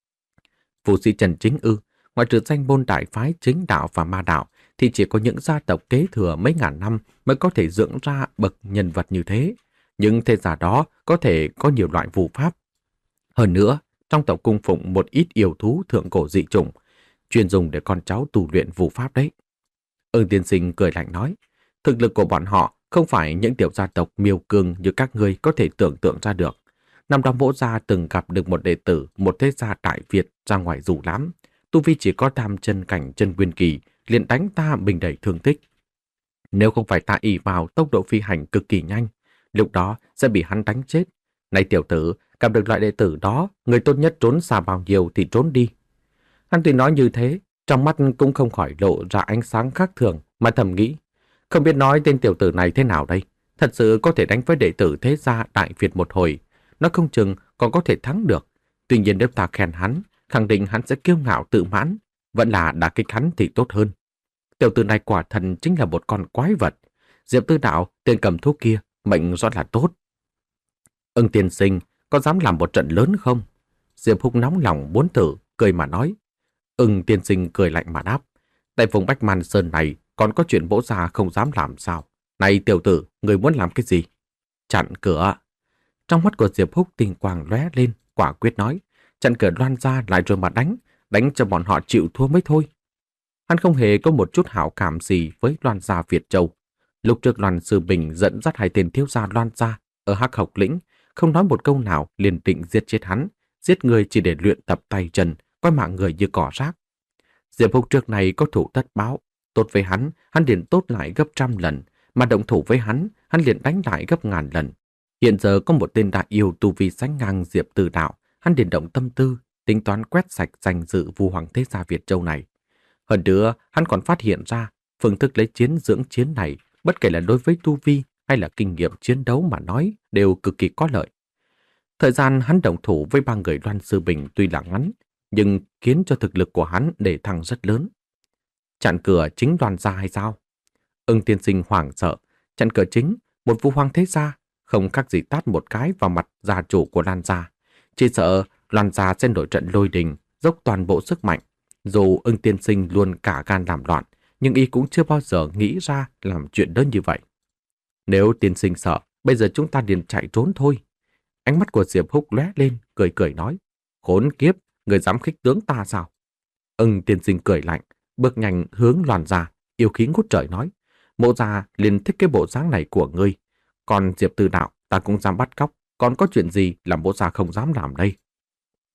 Vũ sĩ chân chính ư? Ngoài trừ danh môn đại phái chính đạo và ma đạo, thì chỉ có những gia tộc kế thừa mấy ngàn năm mới có thể dưỡng ra bậc nhân vật như thế. Những thế giả đó có thể có nhiều loại vũ pháp. Hơn nữa, trong tộc cung phụng một ít yêu thú thượng cổ dị chủng, chuyên dùng để con cháu tu luyện vũ pháp đấy. Ưng tiên sinh cười lạnh nói: "Thực lực của bọn họ không phải những tiểu gia tộc miêu cương như các ngươi có thể tưởng tượng ra được. Năm đó Mỗ gia từng gặp được một đệ tử, một thế gia Đại Việt ra ngoài rủ lắm. Tu vi chỉ có tam chân cảnh chân nguyên kỳ, liền đánh ta bình đầy thương tích. Nếu không phải ta ỷ vào tốc độ phi hành cực kỳ nhanh, lúc đó sẽ bị hắn đánh chết. Này tiểu tử, gặp được loại đệ tử đó, người tốt nhất trốn xa bao nhiêu thì trốn đi." Hắn tuy nói như thế, trong mắt cũng không khỏi lộ ra ánh sáng khác thường, mà thầm nghĩ: không biết nói tên tiểu tử này thế nào đây? Thật sự có thể đánh với đệ tử thế gia Đại Việt một hồi, nó không chừng còn có thể thắng được. Tuy nhiên nếu ta khen hắn, khẳng định hắn sẽ kiêu ngạo tự mãn, vẫn là đả kích hắn thì tốt hơn. Tiểu tử này quả thần chính là một con quái vật. Diệp Tư Đạo, tên cầm thú kia, mệnh rõ là tốt. Ưng tiên sinh, có dám làm một trận lớn không? Diệp Húc nóng lòng muốn thử, cười mà nói. Ưng tiên sinh cười lạnh mà đáp: tại vùng Bách Man Sơn này còn có chuyện Mỗ gia không dám làm sao? Này tiểu tử, người muốn làm cái gì? Chặn cửa. Trong mắt của Diệp Húc tinh quang lóe lên, quả quyết nói: chặn cửa Loan gia lại rồi mà đánh, đánh cho bọn họ chịu thua mới thôi. Hắn không hề có một chút hảo cảm gì với Loan gia Việt Châu. Lúc trước Loan Sư Bình dẫn dắt hai tên thiếu gia Loan gia ở Hắc Học Lĩnh, không nói một câu nào liền định giết chết hắn, giết người chỉ để luyện tập tay chân, coi mạng người như cỏ rác. Diệp Húc trước này có thủ tất báo, tốt với hắn, hắn liền tốt lại gấp trăm lần, mà động thủ với hắn, hắn liền đánh lại gấp ngàn lần. Hiện giờ có một tên đại yêu tu vi sánh ngang Diệp Tư Đạo, hắn liền động tâm tư, tính toán quét sạch danh dự Vu Hoàng thế gia Việt Châu này. Hơn nữa, hắn còn phát hiện ra, phương thức lấy chiến dưỡng chiến này, bất kể là đối với tu vi hay là kinh nghiệm chiến đấu mà nói, đều cực kỳ có lợi. Thời gian hắn động thủ với ba người Loan Sư Bình tuy là ngắn, nhưng khiến cho thực lực của hắn để thăng rất lớn. Chặn cửa chính Loan gia hay sao? Ưng tiên sinh hoảng sợ, chặn cửa chính, một Vu Hoàng thế gia, không khác gì tát một cái vào mặt gia chủ của Loan gia. Chỉ sợ Loan gia sẽ nổi trận lôi đình, dốc toàn bộ sức mạnh. Dù Ưng tiên sinh luôn cả gan làm loạn, nhưng y cũng chưa bao giờ nghĩ ra làm chuyện đơn như vậy. Nếu tiên sinh sợ, bây giờ chúng ta liền chạy trốn thôi. Ánh mắt của Diệp Húc lóe lên, cười cười nói: khốn kiếp, người dám khích tướng ta sao? Ưng tiên sinh cười lạnh, bước nhanh hướng Loan gia, yêu khí ngút trời nói: Mộ gia liền thích cái bộ dáng này của ngươi. Còn Diệp Tư Đạo ta cũng dám bắt cóc, còn có chuyện gì làm Mộ gia không dám làm đây?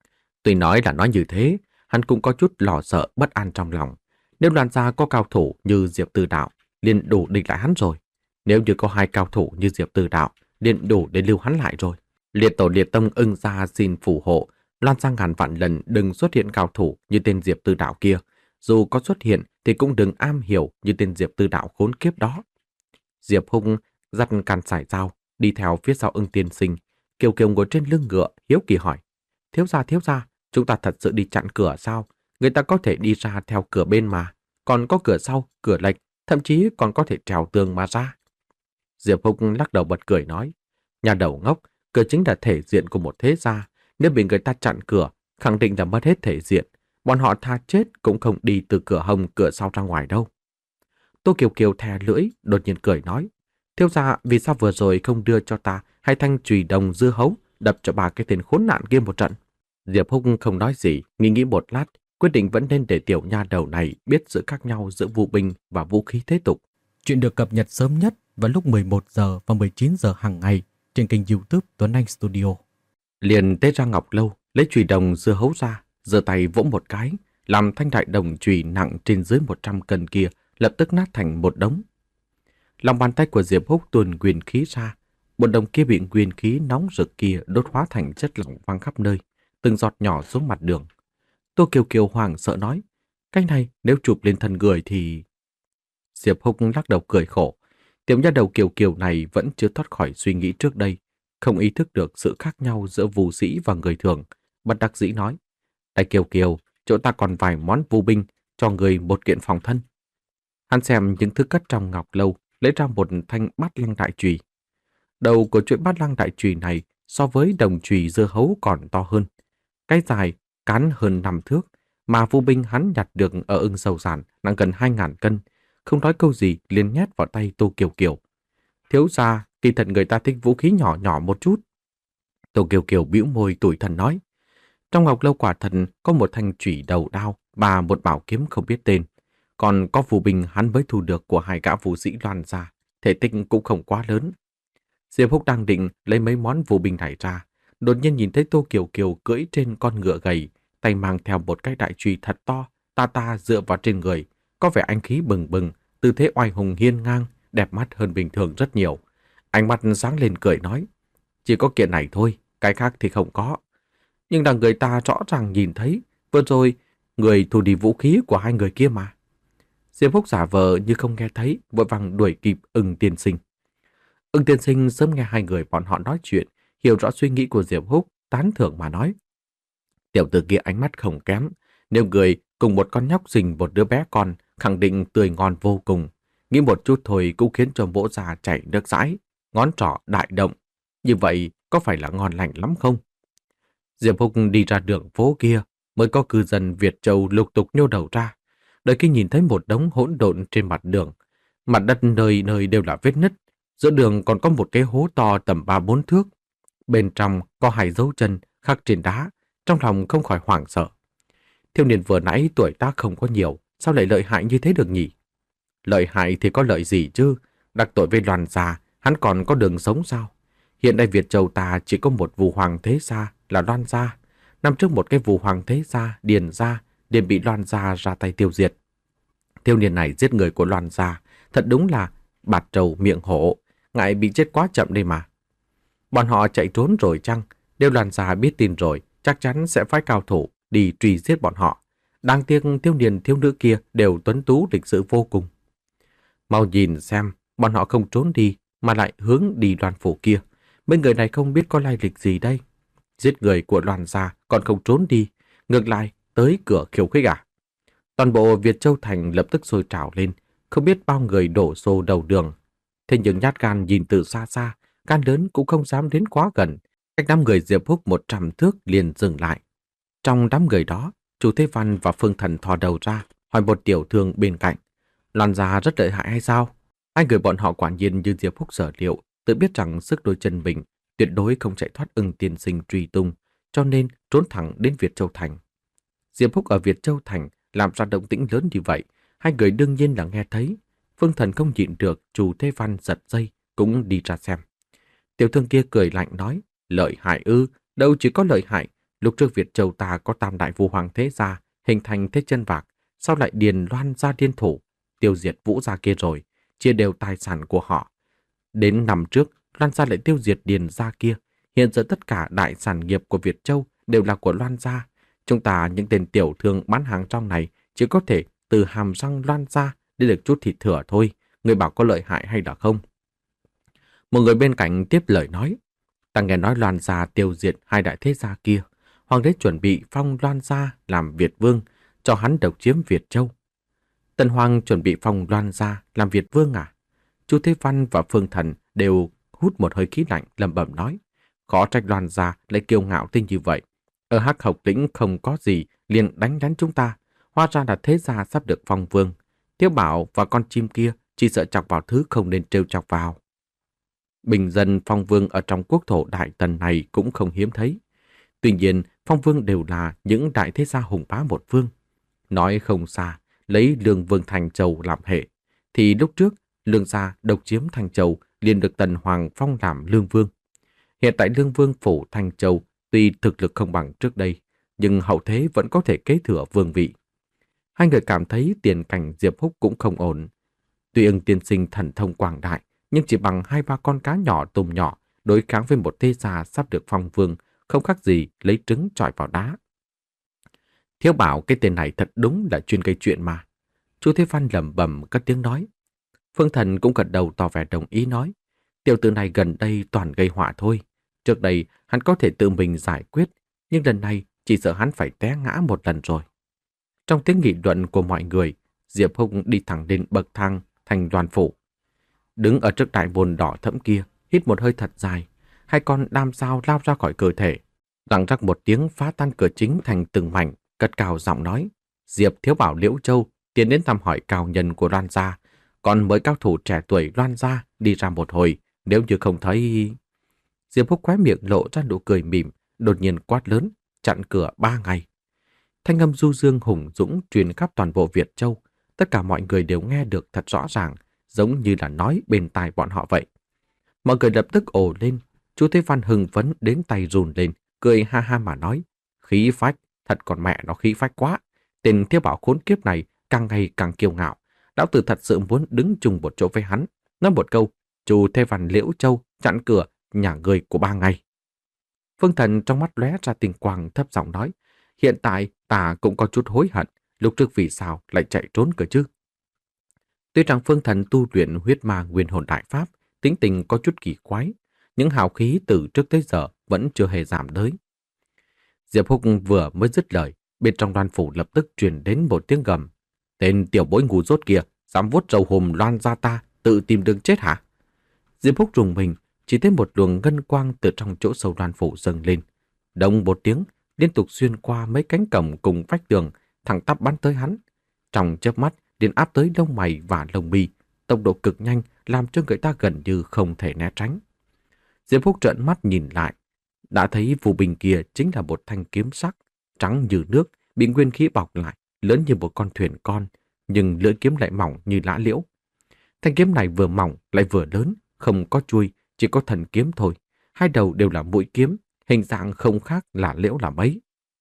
Tuy nói là nói như thế, hắn cũng có chút lo sợ bất an trong lòng. Nếu Loan gia có cao thủ như Diệp Tư Đạo, liền đủ địch lại hắn rồi. Nếu như có hai cao thủ như Diệp Tư Đạo, liền đủ để lưu hắn lại rồi. Liệt tổ liệt tông ưng gia xin phù hộ, Loan gia ngàn vạn lần đừng xuất hiện cao thủ như tên Diệp Tư Đạo kia. Dù có xuất hiện thì cũng đừng am hiểu như tên Diệp Tư Đạo khốn kiếp đó. Diệp Hung dắt can sải dao, đi theo phía sau Ưng tiên sinh. Kiều Kiều ngồi trên lưng ngựa, hiếu kỳ hỏi. Thiếu gia, thiếu gia, chúng ta thật sự đi chặn cửa sao? Người ta có thể đi ra theo cửa bên mà. Còn có cửa sau, cửa lệch, thậm chí còn có thể trèo tường mà ra. Diệp Hung lắc đầu bật cười nói. Nhà đầu ngốc, cửa chính là thể diện của một thế gia. Nếu bị người ta chặn cửa, khẳng định là mất hết thể diện. Bọn họ tha chết cũng không đi từ cửa hông cửa sau ra ngoài đâu. Tô Kiều Kiều thè lưỡi, đột nhiên cười nói. Thiếu gia, vì sao vừa rồi không đưa cho ta hai thanh chùy đồng dưa hấu, đập cho bà cái tên khốn nạn kia một trận? Diệp Hung không nói gì, nghĩ nghĩ một lát, quyết định vẫn nên để tiểu nha đầu này biết sự khác nhau giữa vũ binh và vũ khí thế tục. Chuyện được cập nhật sớm nhất vào lúc mười một giờ và mười chín giờ hàng ngày trên kênh YouTube Tuấn Anh Studio. Liền tế ra ngọc lâu, lấy chùy đồng dưa hấu ra, giơ tay vỗ một cái, làm thanh đại đồng chùy nặng trên dưới một trăm cân kia lập tức nát thành một đống. Lòng bàn tay của Diệp Húc tuôn nguyên khí ra, một đồng kia bị nguyên khí nóng rực kia đốt hóa thành chất lỏng văng khắp nơi, từng giọt nhỏ xuống mặt đường. Tô Kiều Kiều hoảng sợ nói, cái này nếu chụp lên thân người thì... Diệp Húc lắc đầu cười khổ. Tiểu nha đầu Kiều Kiều này vẫn chưa thoát khỏi suy nghĩ trước đây, không ý thức được sự khác nhau giữa vũ sĩ và người thường. Bất đắc dĩ nói, đại Kiều Kiều, chỗ ta còn vài món vũ binh, cho người một kiện phòng thân. Hắn xem những thứ cất trong ngọc lâu, lấy ra một thanh bát lăng đại chùy. Đầu của chuỗi bát lăng đại chùy này so với đồng chùy dưa hấu còn to hơn. Cái dài cán hơn năm thước, mà vũ binh hắn nhặt được ở Ưng Sầu Giản nặng gần hai ngàn cân. Không nói câu gì liền nhét vào tay Tô Kiều Kiều. Thiếu gia, kỳ thật người ta thích vũ khí nhỏ nhỏ một chút. Tô Kiều Kiều bĩu môi tủi thân nói. Trong ngọc lâu quả thật có một thanh chùy đầu đao và một bảo kiếm không biết tên. Còn có vũ binh hắn mới thu được của hai gã vũ sĩ Loan gia, thể tích cũng không quá lớn. Diệp Húc đang định lấy mấy món vũ binh này ra, đột nhiên nhìn thấy Tô Kiều Kiều cưỡi trên con ngựa gầy, tay mang theo một cái đại chùy thật to, ta ta dựa vào trên người, có vẻ anh khí bừng bừng, tư thế oai hùng hiên ngang, đẹp mắt hơn bình thường rất nhiều. Ánh mắt sáng lên cười nói, chỉ có kiện này thôi, cái khác thì không có. Nhưng là người ta rõ ràng nhìn thấy, vừa rồi người thu đi vũ khí của hai người kia mà. Diệp Húc giả vờ như không nghe thấy, vội vàng đuổi kịp Ưng tiên sinh. Ưng tiên sinh sớm nghe hai người bọn họ nói chuyện, hiểu rõ suy nghĩ của Diệp Húc, tán thưởng mà nói. Tiểu tử kia ánh mắt không kém, nếu người cùng một con nhóc sinh một đứa bé con, khẳng định tươi ngon vô cùng. Nghĩ một chút thôi cũng khiến cho mỗ già chảy nước dãi, ngón trỏ đại động. Như vậy có phải là ngon lành lắm không? Diệp Húc đi ra đường phố kia, mới có cư dân Việt Châu lục tục nhô đầu ra. Đợi khi nhìn thấy một đống hỗn độn trên mặt đường, mặt đất nơi nơi đều là vết nứt, giữa đường còn có một cái hố to tầm ba bốn thước. Bên trong có hai dấu chân khắc trên đá, trong lòng không khỏi hoảng sợ. Thiếu niên vừa nãy tuổi tác không có nhiều, sao lại lợi hại như thế được nhỉ? Lợi hại thì có lợi gì chứ, đặc tội với Loan gia, hắn còn có đường sống sao? Hiện nay Việt Châu ta chỉ có một vù hoàng thế gia là Loan gia. Năm trước một cái vù hoàng thế gia, Điền gia, liền bị Loan gia ra tay tiêu diệt. Thiếu niên này giết người của Loan gia, thật đúng là bạt trầu miệng hổ, ngại bị chết quá chậm đây mà. Bọn họ chạy trốn rồi chăng? Nếu Loan gia biết tin rồi, chắc chắn sẽ phái cao thủ đi truy giết bọn họ. Đáng tiếc thiếu niên thiếu nữ kia đều tuấn tú lịch sự vô cùng. Mau nhìn xem, bọn họ không trốn đi mà lại hướng đi Loan phủ kia. Mấy người này không biết có lai lịch gì đây. Giết người của Loan gia còn không trốn đi, ngược lại tới cửa khiêu khích à? Toàn bộ Việt Châu thành lập tức sôi trào lên, không biết bao người đổ xô đầu đường. Thế nhưng nhát gan nhìn từ xa xa, gan lớn cũng không dám đến quá gần. Cách đám người Diệp Húc một trăm thước liền dừng lại. Trong đám người đó, Chu Thế Văn và Phương Thần thò đầu ra, hỏi một tiểu thương bên cạnh. Loan gia rất lợi hại hay sao? Hai người bọn họ quả nhiên như Diệp Húc sở liệu, tự biết rằng sức đôi chân mình tuyệt đối không chạy thoát Ưng tiên sinh truy tung, cho nên trốn thẳng đến Việt Châu thành. Diệp Húc ở Việt Châu thành làm ra động tĩnh lớn như vậy, hai người đương nhiên là nghe thấy. Phương Thần không nhịn được, Chu Thế Văn giật dây cũng đi ra xem. Tiểu thương kia cười lạnh nói, lợi hại ư, đâu chỉ có lợi hại, Lúc trước Việt Châu ta có tam đại vũ hoàng thế gia, hình thành thế chân vạc, sau lại điền loan gia điên thủ, tiêu diệt Vũ gia kia rồi, chia đều tài sản của họ. Đến năm trước, Loan gia lại tiêu diệt điền gia kia. Hiện giờ tất cả đại sản nghiệp của Việt Châu đều là của Loan gia. Chúng ta những tên tiểu thương bán hàng trong này chỉ có thể từ hàm răng Loan gia để được chút thịt thừa thôi. Người bảo có lợi hại hay là không? Một người bên cạnh tiếp lời nói. Ta nghe nói Loan gia tiêu diệt hai đại thế gia kia. Hoàng đế chuẩn bị phong Loan gia làm Việt vương, cho hắn độc chiếm Việt Châu. Tần Hoàng chuẩn bị phong Loan gia làm Việt vương à? Chu Thế Văn và Phương Thần đều hút một hơi khí lạnh, lẩm bẩm nói. Khó trách Loan gia lại kiêu ngạo tinh như vậy. Ở Hắc Hộc Lĩnh không có gì, liền đánh đánh chúng ta. Hóa ra là thế gia sắp được phong vương. Thiếu Bảo và con chim kia chỉ sợ chọc vào thứ không nên trêu chọc vào. Bình dân phong vương ở trong quốc thổ Đại Tần này cũng không hiếm thấy. Tuy nhiên, phong vương đều là những đại thế gia hùng bá một vương. Nói không xa, lấy Lương Vương Thành Châu làm hệ, thì lúc trước Lương gia độc chiếm Thành Châu liền được Tần Hoàng phong làm Lương Vương. Hiện tại Lương Vương phủ Thành Châu tuy thực lực không bằng trước đây, nhưng hậu thế vẫn có thể kế thừa vương vị. Hai người cảm thấy tiền cảnh Diệp Húc cũng không ổn. Tuy ưng tiên sinh thần thông quảng đại, nhưng chỉ bằng hai ba con cá nhỏ tôm nhỏ đối kháng với một thế gia sắp được phong vương, không khác gì lấy trứng chọi vào đá. Thiếu Bảo cái tên này thật đúng là chuyên gây chuyện mà. Chu Thế Văn lẩm bẩm cất tiếng nói. Phương Thần cũng gật đầu tỏ vẻ đồng ý nói. Tiểu tử này gần đây toàn gây họa thôi. Trước đây hắn có thể tự mình giải quyết, nhưng lần này chỉ sợ hắn phải té ngã một lần rồi. Trong tiếng nghị luận của mọi người, Diệp Húc đi thẳng đến bậc thang thành đoàn phủ. Đứng ở trước đại môn đỏ thẫm kia, hít một hơi thật dài, hai con đam sao lao ra khỏi cơ thể. Răng rắc một tiếng phá tan cửa chính thành từng mảnh, cất cao giọng nói. Diệp Thiếu Bảo Liễu Châu tiến đến thăm hỏi cao nhân của Loan gia, còn mới cao thủ trẻ tuổi Loan gia đi ra một hồi, nếu như không thấy... Diệp Húc khóe miệng lộ ra nụ cười mỉm, đột nhiên quát lớn, chặn cửa ba ngày. Thanh âm du dương hùng dũng truyền khắp toàn bộ Việt Châu, tất cả mọi người đều nghe được thật rõ ràng, giống như là nói bên tai bọn họ vậy. Mọi người lập tức ồ lên, Chu Thế Văn hưng phấn đến tay run lên, cười ha ha mà nói, khí phách, thật còn mẹ nó khí phách quá. Tên Thiếu Bảo khốn kiếp này càng ngày càng kiêu ngạo, lão tử thật sự muốn đứng chung một chỗ với hắn, nói một câu, Chu Thế Văn Liễu Châu chặn cửa nhà người của ba ngày. Phương Thần trong mắt lóe ra tinh quang thấp giọng nói, hiện tại ta cũng có chút hối hận, lúc trước vì sao lại chạy trốn cơ chứ. Tuy rằng Phương Thần tu luyện huyết ma nguyên hồn đại pháp, tính tình có chút kỳ quái, những hào khí từ trước tới giờ vẫn chưa hề giảm tới. Diệp Húc vừa mới dứt lời, bên trong Loan phủ lập tức truyền đến một tiếng gầm. Tên tiểu bối ngu dốt kia, dám vuốt râu hùm Loan gia ta, tự tìm đường chết hả? Diệp Húc rùng mình, chỉ thấy một luồng ngân quang từ trong chỗ sâu Loan phủ dâng lên. Đồng một tiếng, liên tục xuyên qua mấy cánh cổng cùng vách tường, thẳng tắp bắn tới hắn. Trong chớp mắt, liền áp tới lông mày và lông mi, tốc độ cực nhanh làm cho người ta gần như không thể né tránh. Diệp Húc trợn mắt nhìn lại, đã thấy phù bình kia chính là một thanh kiếm sắc, trắng như nước, bị nguyên khí bọc lại, lớn như một con thuyền con, nhưng lưỡi kiếm lại mỏng như lá liễu. Thanh kiếm này vừa mỏng lại vừa lớn, không có chuôi, chỉ có thần kiếm thôi. Hai đầu đều là mũi kiếm, hình dạng không khác là liễu là mấy.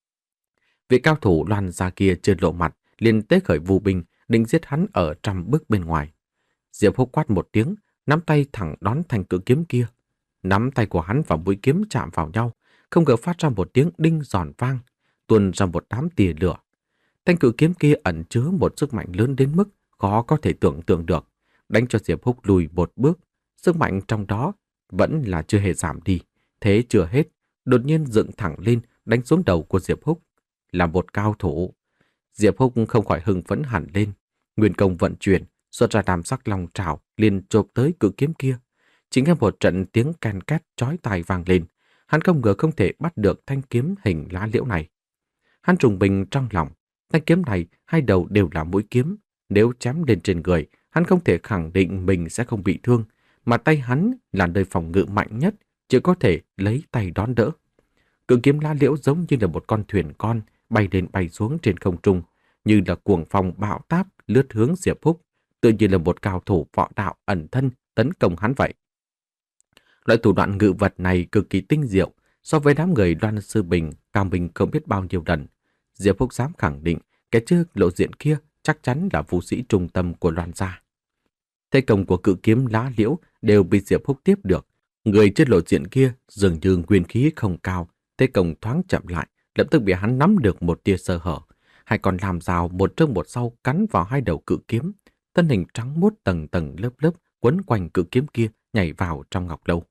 Vị cao thủ Loan gia kia chưa lộ mặt, liền tế khởi phù binh, định giết hắn ở trăm bước bên ngoài. Diệp Húc quát một tiếng, nắm tay thẳng đón thanh cự kiếm kia. Nắm tay của hắn và mũi kiếm chạm vào nhau, không ngờ phát ra một tiếng đinh giòn vang, tuôn ra một đám tia lửa. Thanh cự kiếm kia ẩn chứa một sức mạnh lớn đến mức khó có thể tưởng tượng được, đánh cho Diệp Húc lùi một bước. Sức mạnh trong đó vẫn là chưa hề giảm đi. Thế chưa hết, đột nhiên dựng thẳng lên, đánh xuống đầu của Diệp Húc. Là một cao thủ. Diệp Húc không khỏi hưng phấn hẳn lên. Nguyên công vận chuyển, xuất ra đàm sắc long trảo, liền chộp tới cự kiếm kia. Chỉ nghe một trận tiếng ken két chói tai vang lên. Hắn không ngờ không thể bắt được thanh kiếm hình lá liễu này. Hắn trùng bình trong lòng. Thanh kiếm này, hai đầu đều là mũi kiếm. Nếu chém lên trên người, hắn không thể khẳng định mình sẽ không bị thương. Mà tay hắn là nơi phòng ngự mạnh nhất, chỉ có thể lấy tay đón đỡ. Cự kiếm lá liễu giống như là một con thuyền con, bay lên bay xuống trên không trung, như là cuồng phong bão táp lướt hướng Diệp Húc, tự như là một cao thủ võ đạo ẩn thân tấn công hắn vậy. Loại thủ đoạn ngự vật này cực kỳ tinh diệu, So với đám người Loan Sư Bình cao mình không biết bao nhiêu lần, Diệp Húc dám khẳng định cái chưa lộ diện kia chắc chắn là vũ sĩ trung tâm của Loan gia. Thế công của cự kiếm lá liễu đều bị Diệp Húc tiếp được. Người chưa lộ diện kia dường như nguyên khí không cao, thế công thoáng chậm lại, lập tức bị hắn nắm được một tia sơ hở. Hay còn làm rào một trước một sau cắn vào hai đầu cự kiếm, thân hình trắng muốt tầng tầng lớp lớp quấn quanh cự kiếm kia nhảy vào trong ngọc lâu.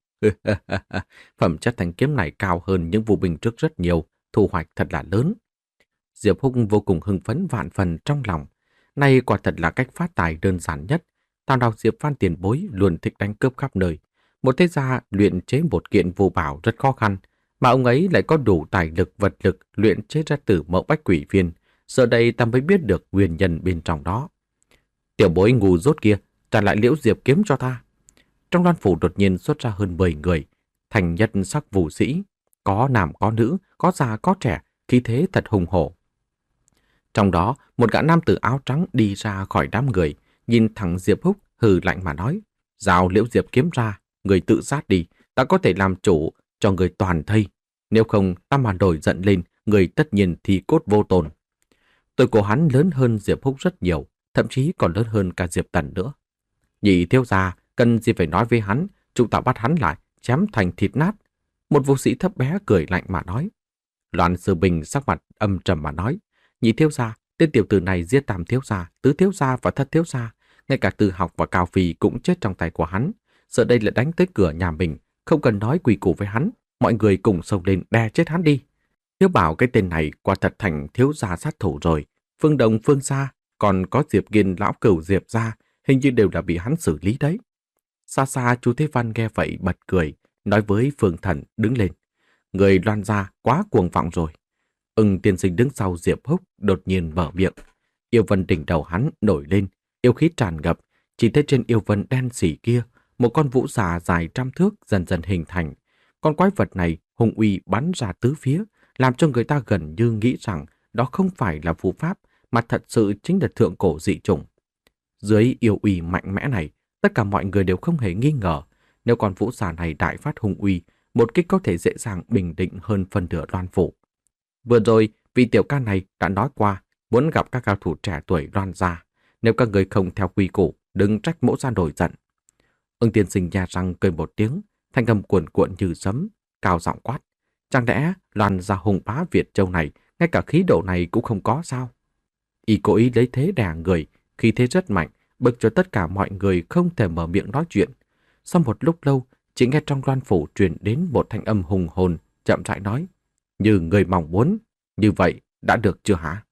Phẩm chất thanh kiếm này cao hơn những vũ binh trước rất nhiều, thu hoạch thật là lớn. Diệp Húc vô cùng hưng phấn vạn phần trong lòng. Này quả thật là cách phát tài đơn giản nhất. Tào đào Diệp Phan tiền bối luôn thích đánh cướp khắp nơi. Một thế gia luyện chế một kiện vô bảo rất khó khăn, mà ông ấy lại có đủ tài lực vật lực luyện chế ra tử mẫu bách quỷ viên. Giờ đây ta mới biết được nguyên nhân bên trong đó. Tiểu bối ngu dốt kia, trả lại liễu diệp kiếm cho ta. Trong Loan phủ đột nhiên xuất ra hơn mười người, thành nhất sắc vũ sĩ, có nam có nữ, có già có trẻ, khí thế thật hùng hổ. Trong đó, một gã nam tử áo trắng đi ra khỏi đám người, nhìn thẳng Diệp Húc hừ lạnh mà nói: "Giao liễu diệp kiếm ra, người tự sát đi, ta có thể làm chủ cho người toàn thây. Nếu không, ta mà nổi giận lên, người tất nhiên thì cốt vô tồn." Tuổi của hắn lớn hơn Diệp Húc rất nhiều, thậm chí còn lớn hơn cả Diệp Tần nữa. Nhị thiếu gia, cần gì phải nói với hắn, chúng ta bắt hắn lại, chém thành thịt nát. Một vũ sĩ thấp bé cười lạnh mà nói. Loan Sư Bình sắc mặt âm trầm mà nói: "Nhị thiếu gia, tên tiểu tử này giết tam thiếu gia, tứ thiếu gia và thất thiếu gia, ngay cả Từ Học và Cao Phi cũng chết trong tay của hắn. Giờ đây lại đánh tới cửa nhà mình, không cần nói quỳ củ với hắn, mọi người cùng xông lên đè chết hắn đi." Thiếu bảo cái tên này quả thật thành thiếu gia sát thủ rồi. Phương Đồng, Phương Sa, còn có Diệp Kiên, lão cửu Diệp gia, hình như đều đã bị hắn xử lý đấy. Xa xa chú Thế Văn nghe vậy bật cười, nói với Phương Thần đứng lên: "Người Loan gia quá cuồng vọng rồi." Ưng tiên sinh đứng sau Diệp Húc đột nhiên mở miệng. Yêu vân đỉnh đầu hắn nổi lên, yêu khí tràn ngập, chỉ thấy trên yêu vân đen xỉ kia, một con vũ xà dài trăm thước dần dần hình thành. Con quái vật này hung uy bắn ra tứ phía, làm cho người ta gần như nghĩ rằng đó không phải là phù pháp, mà thật sự chính là thượng cổ dị chủng. Dưới yêu uy mạnh mẽ này, tất cả mọi người đều không hề nghi ngờ, nếu con vũ xà này đại phát hung uy, một kích có thể dễ dàng bình định hơn phần nửa Loan phủ. Vừa rồi, vị tiểu ca này đã nói qua muốn gặp các cao thủ trẻ tuổi Loan gia, nếu các người không theo quy củ, đừng trách mỗ gia nổi giận. Ưng tiên sinh nha răng cười một tiếng, thanh âm cuồn cuộn như sấm, cao giọng quát: "Chẳng lẽ Loan gia hùng bá Việt Châu này ngay cả khí độ này cũng không có sao?" Y cố ý lấy thế đè người, khí thế rất mạnh, bực cho tất cả mọi người không thể mở miệng nói chuyện. Sau một lúc lâu, chỉ nghe trong Loan phủ truyền đến một thanh âm hùng hồn, chậm rãi nói: "Như người mong muốn, như vậy đã được chưa hả?"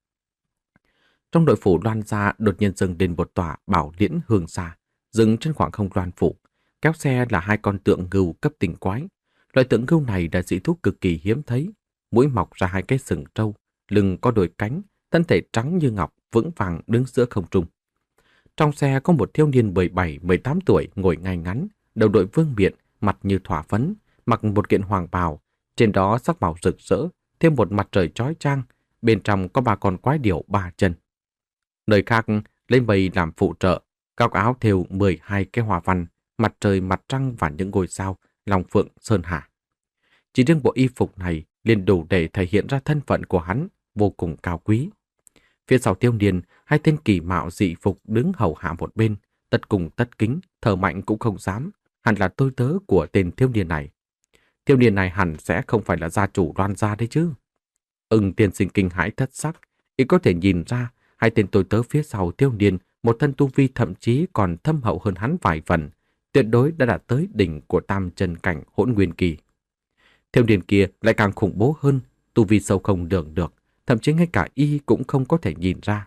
Trong đội phủ Loan gia đột nhiên dừng đến một tòa bảo liễn hương xa, dừng trên khoảng không Loan phủ. Kéo xe là hai con tượng ngưu cấp tinh quái. Loại tượng ngưu này là dị thú cực kỳ hiếm thấy, mũi mọc ra hai cái sừng trâu, lưng có đôi cánh, thân thể trắng như ngọc, vững vàng đứng giữa không trung. Trong xe có một thiếu niên mười bảy mười tám tuổi ngồi ngay ngắn, đầu đội vương miện, mặt như thỏa phấn, mặc một kiện hoàng bào, trên đó sắc màu rực rỡ, thêm một mặt trời chói chang, bên trong có ba con quái điểu ba chân. Nơi khác lấy mây làm phụ trợ, góc áo thêu mười hai cái hoa văn, mặt trời, mặt trăng và những ngôi sao, long phượng, sơn hà. Chỉ riêng bộ y phục này liền đủ để thể hiện ra thân phận của hắn vô cùng cao quý. Phía sau thiếu niên, hai tên kỳ mạo dị phục đứng hầu hạ một bên, tất cùng tất kính, thở mạnh cũng không dám, hẳn là tôi tớ của tên thiếu niên này. Thiếu niên này hẳn sẽ không phải là gia chủ Loan gia đấy chứ. Ưng tiên sinh kinh hãi thất sắc, y có thể nhìn ra hai tên tôi tớ phía sau thiếu niên, một thân tu vi thậm chí còn thâm hậu hơn hắn vài phần, tuyệt đối đã đạt tới đỉnh của tam chân cảnh hỗn nguyên kỳ. Thiếu niên kia lại càng khủng bố hơn, tu vi sâu không lường được, thậm chí ngay cả y cũng không có thể nhìn ra.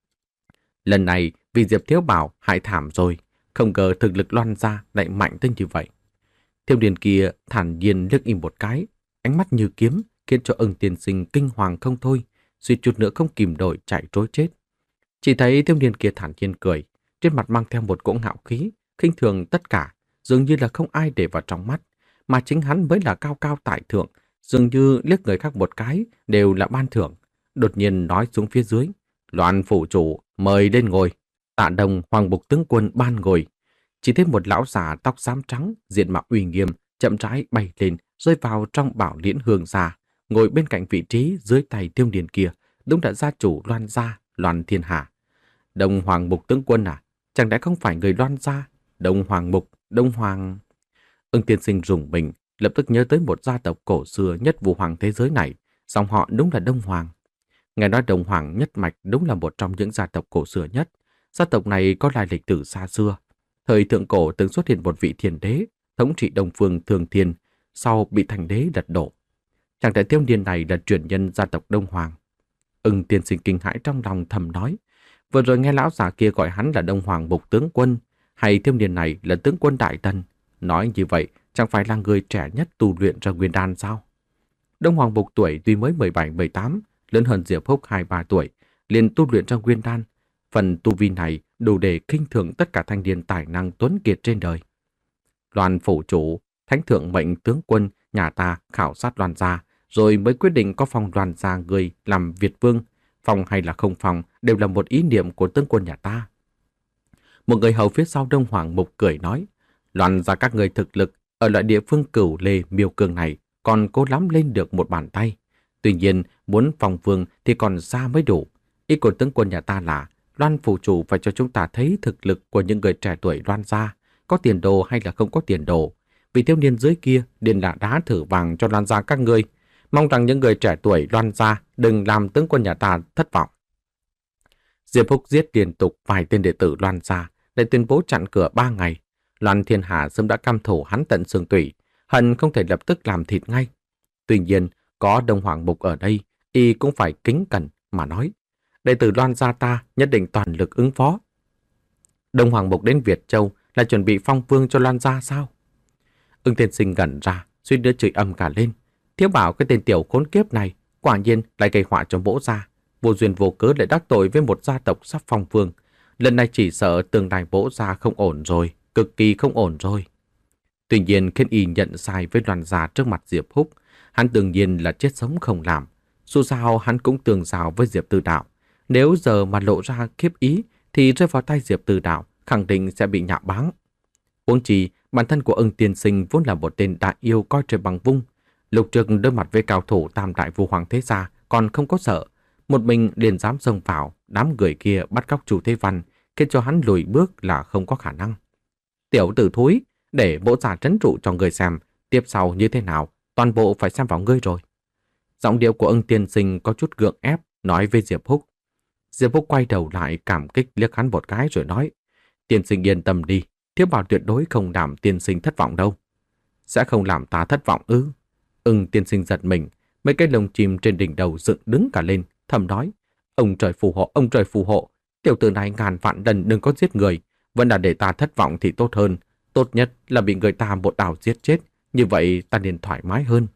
Lần này vì Diệp Thiếu Bảo hại thảm rồi, không ngờ thực lực Loan gia lại mạnh tới như vậy. Thiếu niên kia thản nhiên liếc im một cái, ánh mắt như kiếm khiến cho Ưng tiên sinh kinh hoàng không thôi, suýt chút nữa không kìm nổi chạy trối chết. Chỉ thấy thiếu niên kia thản nhiên cười, trên mặt mang theo một cỗ ngạo khí, khinh thường tất cả, dường như là không ai để vào trong mắt, mà chính hắn mới là cao cao tại thượng, dường như liếc người khác một cái đều là ban thưởng. Đột nhiên nói xuống phía dưới: "Loan phủ chủ mời lên ngồi." Tạ Đồng Hoàng Bục tướng quân ban ngồi. Chỉ thấy một lão già tóc xám trắng, diện mạo uy nghiêm, chậm rãi bay lên, rơi vào trong Bảo Liễn Hương gia, ngồi bên cạnh vị trí dưới tay Tiêu Điền kia, đúng là gia chủ Loan gia, Loan Thiên Hà. Đông Hoàng Mục tướng quân à? Chẳng lẽ không phải người Loan gia? Đông Hoàng Mục, Đông Hoàng... Ưng tiên sinh rùng mình, lập tức nhớ tới một gia tộc cổ xưa nhất vũ hoàng thế giới này, dòng họ đúng là Đông Hoàng. Nghe nói Đông Hoàng nhất mạch đúng là một trong những gia tộc cổ xưa nhất. Gia tộc này có lai lịch từ xa xưa. Thời thượng cổ từng xuất hiện một vị thiên đế, thống trị Đông Phương Thường Thiên, sau bị thành đế lật đổ. Chàng trai Tiêu Điền này là truyền nhân gia tộc Đông Hoàng. Ưng tiên sinh kinh hãi trong lòng thầm nói, vừa rồi nghe lão già kia gọi hắn là Đông Hoàng Mục tướng quân, hay Tiêu Điền này là tướng quân Đại Tần. Nói như vậy, chẳng phải là người trẻ nhất tu luyện ra nguyên đan sao? Đông Hoàng Mục tuổi tuy mới mười bảy mười tám, lớn hơn Diệp Húc hai ba tuổi, liền tu luyện ra nguyên đan. Phần tu vi này đủ để khinh thường tất cả thanh niên tài năng tuấn kiệt trên đời. Loan phủ chủ, thánh thượng mệnh tướng quân nhà ta khảo sát Loan gia, rồi mới quyết định có phong Loan gia người làm Việt vương, phong hay là không phong đều là một ý niệm của tướng quân nhà ta. Một người hầu phía sau Đông Hoàng Mục cười nói, Loan gia các người thực lực ở loại địa phương Cửu Lê Miêu Cương này còn cố lắm lên được một bàn tay. Tuy nhiên, muốn phong vương thì còn xa mới đủ. Ý của tướng quân nhà ta là Loan phủ chủ phải cho chúng ta thấy thực lực của những người trẻ tuổi Loan gia, có tiền đồ hay là không có tiền đồ. Vì thiếu niên dưới kia điền là đá thử vàng cho Loan gia các ngươi. Mong rằng những người trẻ tuổi Loan gia đừng làm tướng quân nhà ta thất vọng. Diệp Húc giết liên tục vài tên đệ tử Loan gia để tuyên bố chặn cửa ba ngày. Loan Thiên Hà sớm đã căm thù hắn tận xương tủy, hận không thể lập tức làm thịt ngay. Tuy nhiên, có Đông Hoàng Mục ở đây, y cũng phải kính cẩn mà nói. Đệ tử Loan gia ta nhất định toàn lực ứng phó. Đông Hoàng Mục đến Việt Châu là chuẩn bị phong vương cho Loan gia sao? Ưng tiên sinh gần ra, suýt nữa chửi âm cả lên. Thiếu bảo cái tên tiểu khốn kiếp này, quả nhiên lại gây họa cho Mỗ gia. Vô duyên vô cớ lại đắc tội với một gia tộc sắp phong vương. Lần này chỉ sợ tương lai Mỗ gia không ổn rồi, cực kỳ không ổn rồi. Tuy nhiên khiến y nhận sai với Loan gia trước mặt Diệp Húc, hắn đương nhiên là chết sống không làm. Dù sao hắn cũng tường rào với Diệp Tư Đạo. Nếu giờ mà lộ ra khiếp ý thì rơi vào tay Diệp Tư Đạo khẳng định sẽ bị nhạo báng. Huống chi bản thân của Ưng tiên sinh vốn là một tên đại yêu coi trời bằng vung. Lục Trực đối mặt với cao thủ tam đại vũ hoàng thế gia còn không có sợ. Một mình liền dám xông vào, đám người kia bắt cóc Chu Thế Văn, khiến cho hắn lùi bước là không có khả năng. Tiểu tử thúi, để Mỗ gia trấn trụ cho người xem, tiếp sau như thế nào, toàn bộ phải xem vào ngươi rồi. Giọng điệu của Ưng tiên sinh có chút gượng ép, nói với Diệp Húc. Diệp Húc quay đầu lại cảm kích liếc hắn một cái rồi nói, tiên sinh yên tâm đi, thiếu bảo tuyệt đối không làm tiên sinh thất vọng đâu. Sẽ không làm ta thất vọng ư? Ưng tiên sinh giật mình, mấy cái lồng chim trên đỉnh đầu dựng đứng cả lên, thầm nói, ông trời phù hộ, ông trời phù hộ, tiểu tử này ngàn vạn lần đừng có giết người, vẫn là để ta thất vọng thì tốt hơn, tốt nhất là bị người ta một đào giết chết, như vậy ta nên thoải mái hơn.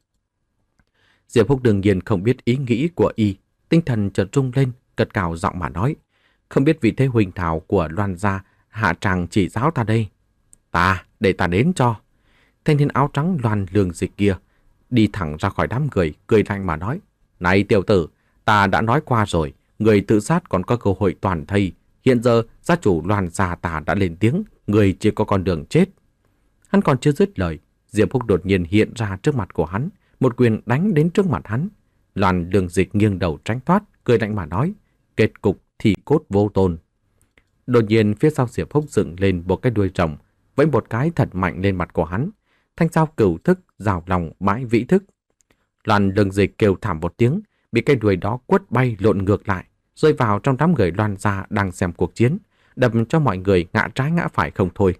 Diệp Húc đương nhiên không biết ý nghĩ của y, tinh thần chợt rung lên, cất cao giọng mà nói, không biết vị thế huynh thảo của Loan gia hạ tràng chỉ giáo ta đây. Ta, để ta đến cho. Thanh niên áo trắng Loan Lương Dịch kia đi thẳng ra khỏi đám người, cười lạnh mà nói, này tiểu tử, ta đã nói qua rồi, người tự sát còn có cơ hội toàn thây. Hiện giờ gia chủ Loan gia ta đã lên tiếng, người chỉ có con đường chết. Hắn còn chưa dứt lời, Diệp Húc đột nhiên hiện ra trước mặt của hắn, một quyền đánh đến trước mặt hắn. Loan Lương Dịch nghiêng đầu tránh thoát, cười lạnh mà nói, kết cục thì cốt vô tồn. Đột nhiên phía sau Diệp Húc dựng lên một cái đuôi rồng, vẫy một cái thật mạnh lên mặt của hắn. Thanh dao cửu thức, rào lòng bãi vĩ thức. Loan Lương Dịch kêu thảm một tiếng, bị cái đuôi đó quất bay lộn ngược lại, rơi vào trong đám người Loan gia đang xem cuộc chiến, đập cho mọi người ngã trái ngã phải không thôi.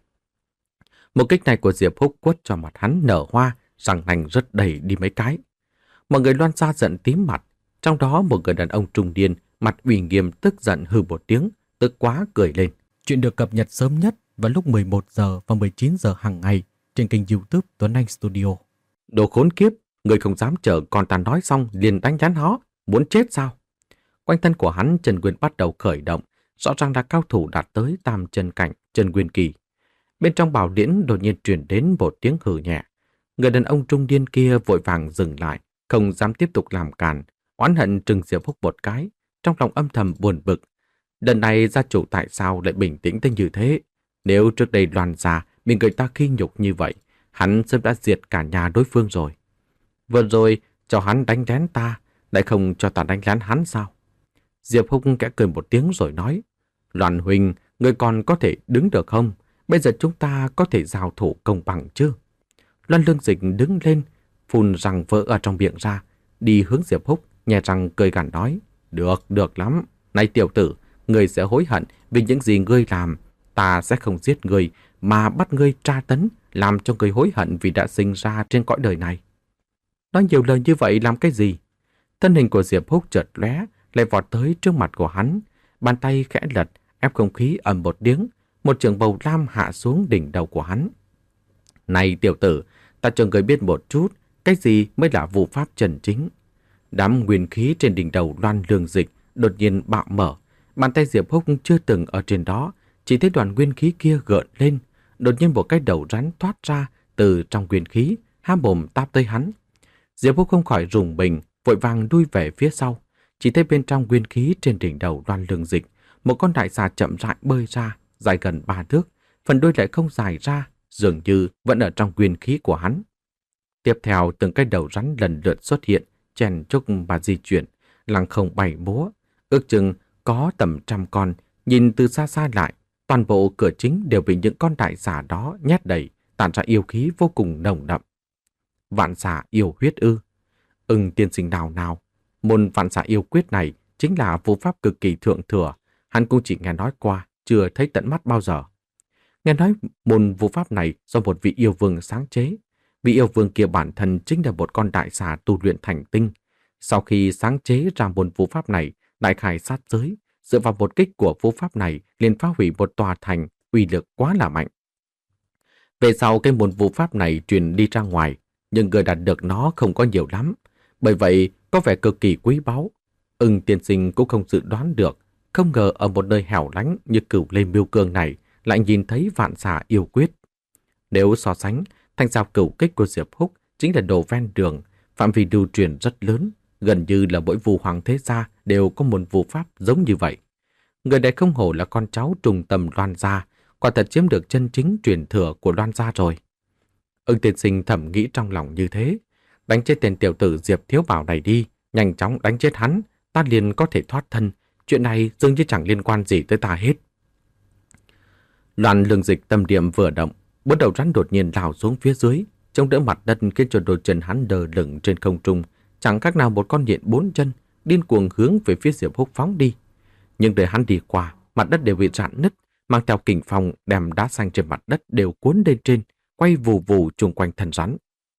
Một kích này của Diệp Húc quất cho mặt hắn nở hoa, răng nanh rất đầy đi mấy cái. Mọi người Loan gia giận tím mặt, trong đó một người đàn ông trung niên mặt uy nghiêm tức giận hừ một tiếng, tức quá cười lên. Chuyện được cập nhật sớm nhất vào lúc mười một giờ và mười chín giờ hàng ngày trên kênh YouTube Tuấn Anh Studio. Đồ khốn kiếp, người không dám chờ con ta nói xong liền đánh chán nó, muốn chết sao? Quanh thân của hắn chân nguyên bắt đầu khởi động, rõ ràng là cao thủ đạt tới tam chân cảnh chân nguyên kỳ. Bên trong bảo điển đột nhiên truyền đến một tiếng hừ nhẹ. Người đàn ông trung niên kia vội vàng dừng lại, không dám tiếp tục làm càn, oán hận trừng Diệp Húc một cái, trong lòng âm thầm buồn bực. Lần này gia chủ tại sao lại bình tĩnh tới như thế? Nếu trước đây Loan gia bị người ta khi nhục như vậy, hắn sớm đã diệt cả nhà đối phương rồi. Vừa rồi cho hắn đánh lén ta, lại không cho ta đánh lén hắn sao? Diệp Húc kẽ cười một tiếng rồi nói, Loan huynh, người còn có thể đứng được không? Bây giờ chúng ta có thể giao thủ công bằng chứ? Loan Lương Dịch đứng lên, phun răng vỡ ở trong miệng ra, đi hướng Diệp Húc, nhè răng cười gằn nói, được, được lắm. Này tiểu tử, ngươi sẽ hối hận vì những gì ngươi làm. Ta sẽ không giết ngươi, mà bắt ngươi tra tấn, làm cho ngươi hối hận vì đã sinh ra trên cõi đời này. Nói nhiều lời như vậy làm cái gì? Thân hình của Diệp Húc chợt lóe, lại vọt tới trước mặt của hắn. Bàn tay khẽ lật, ép không khí ầm một tiếng, một trường bầu lam hạ xuống đỉnh đầu của hắn. Này tiểu tử, ta cho ngươi biết một chút, cái gì mới là vụ pháp chân chính. Đám nguyên khí trên đỉnh đầu Loan Lương Dịch đột nhiên bạo mở. Bàn tay Diệp Húc chưa từng ở trên đó, chỉ thấy đoàn nguyên khí kia gợn lên. Đột nhiên một cái đầu rắn thoát ra từ trong nguyên khí, há mồm táp tới hắn. Diệp Húc không khỏi rùng mình, vội vàng đuôi về phía sau. Chỉ thấy bên trong nguyên khí trên đỉnh đầu Loan Lương Dịch, một con đại xà chậm rãi bơi ra, dài gần ba thước, phần đuôi lại không dài ra, dường như vẫn ở trong nguyên khí của hắn. Tiếp theo, từng cái đầu rắn lần lượt xuất hiện, chèn chúc và di chuyển, lăng không bay múa, ước chừng có tầm trăm con. Nhìn từ xa xa lại, toàn bộ cửa chính đều bị những con đại xà đó nhét đầy, tản ra yêu khí vô cùng nồng đậm. Vạn xà yêu huyết ư? Ưng tiên sinh nào nào, môn vạn xà yêu quyết này chính là vô pháp cực kỳ thượng thừa, hắn cũng chỉ nghe nói qua, chưa thấy tận mắt bao giờ. Nghe nói môn vô pháp này do một vị yêu vương sáng chế. Vị yêu vương kia bản thân chính là một con đại xà tu luyện thành tinh. Sau khi sáng chế ra môn vô pháp này, đại khai sát giới, dựa vào một kích của vô pháp này liền phá hủy một tòa thành, uy lực quá là mạnh. Về sau cái môn vô pháp này truyền đi ra ngoài, nhưng người đạt được nó không có nhiều lắm, bởi vậy có vẻ cực kỳ quý báu. Ưng tiên sinh cũng không dự đoán được, không ngờ ở một nơi hẻo lánh như Cửu Lê Miêu Cương này lại nhìn thấy vạn xà yêu quyết. Nếu so sánh, thanh giao cửu kích của Diệp Húc chính là đồ ven đường, phạm vi lưu truyền rất lớn, gần như là mỗi vu hoàng thế gia đều có một vụ pháp giống như vậy. Người này không hổ là con cháu trùng tầm Loan gia, quả thật chiếm được chân chính truyền thừa của Loan gia rồi. Ưng tiên sinh thầm nghĩ trong lòng như thế, đánh chết tên tiểu tử Diệp Thiếu Bảo này đi, nhanh chóng đánh chết hắn, ta liền có thể thoát thân, chuyện này dường như chẳng liên quan gì tới ta hết. Loan Lương Dịch tâm niệm vừa động, bốn đầu rắn đột nhiên lao xuống phía dưới, chống đỡ mặt đất khiến cho đôi chân hắn đờ lửng trên không trung, chẳng khác nào một con nhện bốn chân, điên cuồng hướng về phía Diệp Húc phóng đi. Nhưng đợi hắn đi qua, mặt đất đều bị rạn nứt, mang theo kình phong đem đá xanh trên mặt đất đều cuốn lên trên, quay vù vù chung quanh thân rắn.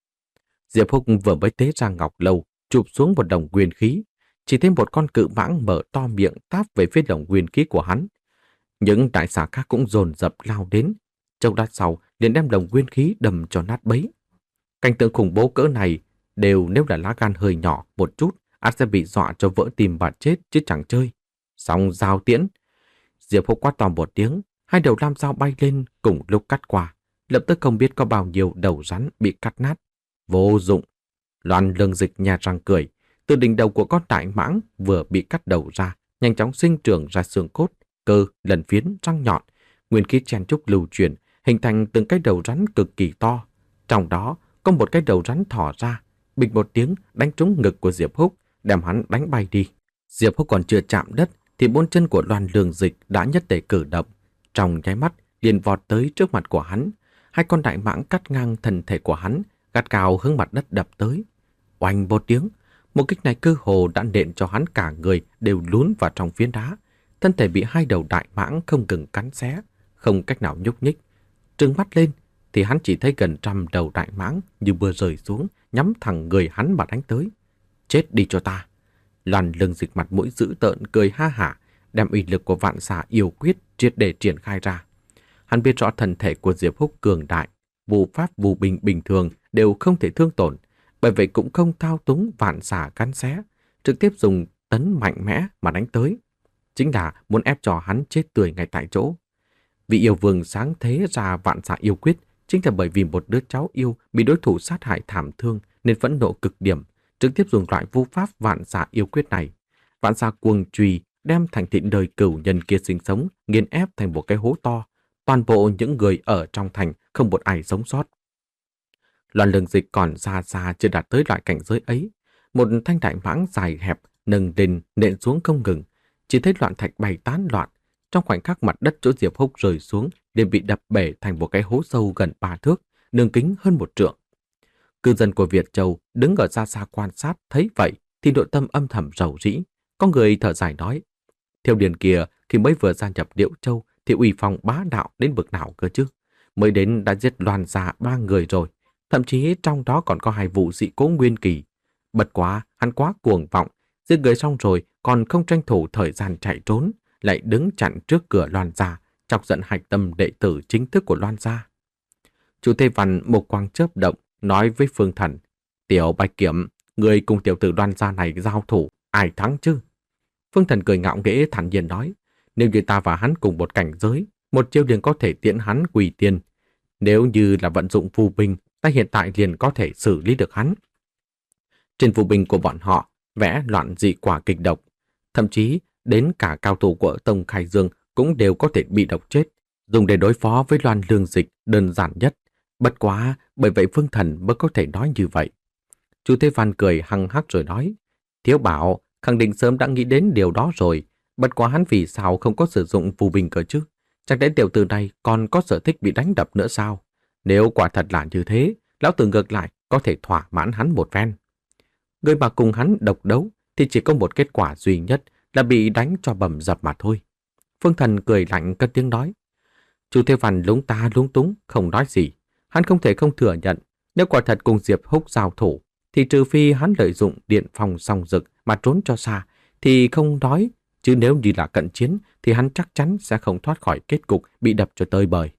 Diệp Húc vừa mới tế ra ngọc lâu, chụp xuống một đồng nguyên khí, chỉ thấy một con cự mãng mở to miệng táp về phía đồng nguyên khí của hắn. Những đại xà khác cũng dồn dập lao đến, trong lát sau liền đem đồng nguyên khí đầm cho nát bấy. Cảnh tượng khủng bố cỡ này đều nếu là lá gan hơi nhỏ một chút, ắt sẽ bị dọa cho vỡ tim và chết chứ chẳng chơi. Xong giao tiễn. Diệp Húc quát to một tiếng, hai đầu lam dao bay lên cùng lúc cắt qua, lập tức không biết có bao nhiêu đầu rắn bị cắt nát. Vô dụng. Loan Lương Dịch nhà răng cười, từ đỉnh đầu của con đại mãng vừa bị cắt đầu ra, nhanh chóng sinh trưởng ra xương cốt, cơ, lần phiến, răng nhọn, nguyên khí chen chúc lưu truyền, hình thành từng cái đầu rắn cực kỳ to. Trong đó có một cái đầu rắn thỏ ra, bịch một tiếng đánh trúng ngực của Diệp Húc, đem hắn đánh bay đi. Diệp Húc còn chưa chạm đất thì bốn chân của Loan Lương Dịch đã nhất tề cử động, trong nháy mắt liền vọt tới trước mặt của hắn. Hai con đại mãng cắt ngang thân thể của hắn, gắt cao hướng mặt đất đập tới. Oanh một tiếng, một kích này cơ hồ đã nện cho hắn cả người đều lún vào trong phiến đá. Thân thể bị hai đầu đại mãng không ngừng cắn xé, không cách nào nhúc nhích. Trừng mắt lên thì hắn chỉ thấy gần trăm đầu đại mãng như mưa rơi xuống, nhắm thẳng người hắn mà đánh tới. Chết đi cho ta! Loan Lương Dịch mặt mũi dữ tợn cười ha hả, đem uy lực của vạn xà yêu quyết triệt để triển khai ra. Hắn biết rõ thân thể của Diệp Húc cường đại, vụ pháp vụ bình bình thường đều không thể thương tổn, bởi vậy cũng không thao túng vạn xà cắn xé, trực tiếp dùng tấn mạnh mẽ mà đánh tới. Chính là muốn ép cho hắn chết tươi ngay tại chỗ. Vị yêu vương sáng thế ra vạn xà yêu quyết chính là bởi vì một đứa cháu yêu bị đối thủ sát hại thảm thương nên phẫn nộ cực điểm, trực tiếp dùng loại vu pháp vạn xà yêu quyết này. Vạn xà cuồng chùy đem thành thị đời cửu nhân kia sinh sống nghiền ép thành một cái hố to. Toàn bộ những người ở trong thành không một ai sống sót. Loan Lương Dịch còn xa xa chưa đạt tới loại cảnh giới ấy. Một thanh đại mãng dài hẹp nâng lên nện xuống không ngừng, chỉ thấy loạn thạch bay tán loạn. Trong khoảnh khắc mặt đất chỗ Diệp Húc rơi xuống liền bị đập bể thành một cái hố sâu gần ba thước, đường kính hơn một trượng. Cư dân của Việt Châu đứng ở xa xa quan sát thấy vậy thì nội tâm âm thầm rầu rĩ. Có người thở dài nói, Thiêu Điền kia khi mới vừa gia nhập Điệu Châu thì uy phong bá đạo đến bực nào cơ chứ. Mới đến đã giết Loan gia ba người rồi, thậm chí trong đó còn có hai vụ dị cố nguyên kỳ. Bật quá, hắn quá cuồng vọng, giết người xong rồi còn không tranh thủ thời gian chạy trốn, lại đứng chặn trước cửa Loan gia, chọc giận hạch tâm đệ tử chính thức của Loan gia. Chủ Tây Văn một quang chớp động, nói với Phương Thần, Tiểu Bạch Kiểm, người cùng tiểu tử Loan gia này giao thủ, ai thắng chứ? Phương Thần cười ngạo nghễ thản nhiên nói, nếu như ta và hắn cùng một cảnh giới, một chiêu liền có thể tiễn hắn quỳ tiên. Nếu như là vận dụng phù binh, ta hiện tại liền có thể xử lý được hắn. Trên phù binh của bọn họ, vẽ loạn dị quả kịch độc. Thậm chí, đến cả cao thủ của Tông Khai Dương cũng đều có thể bị độc chết, dùng để đối phó với Loan Lương Dịch đơn giản nhất. Bất quá, bởi vậy Phương Thần mới có thể nói như vậy. Chu Thế Văn cười hăng hắc rồi nói, Thiếu Bảo khẳng định sớm đã nghĩ đến điều đó rồi, bất quá hắn vì sao không có sử dụng phù binh cơ chứ? Chẳng lẽ tiểu tử này còn có sở thích bị đánh đập nữa sao? Nếu quả thật là như thế, lão tử ngược lại có thể thỏa mãn hắn một phen. Người mà cùng hắn độc đấu thì chỉ có một kết quả duy nhất là bị đánh cho bầm dập mà thôi. Phương Thần cười lạnh cất tiếng nói. Chu Thế Văn lúng ta lúng túng, không nói gì. Hắn không thể không thừa nhận, nếu quả thật cùng Diệp Húc giao thủ, thì trừ phi hắn lợi dụng điện phòng song dực mà trốn cho xa, thì không nói, chứ nếu như là cận chiến, thì hắn chắc chắn sẽ không thoát khỏi kết cục bị đập cho tơi bời.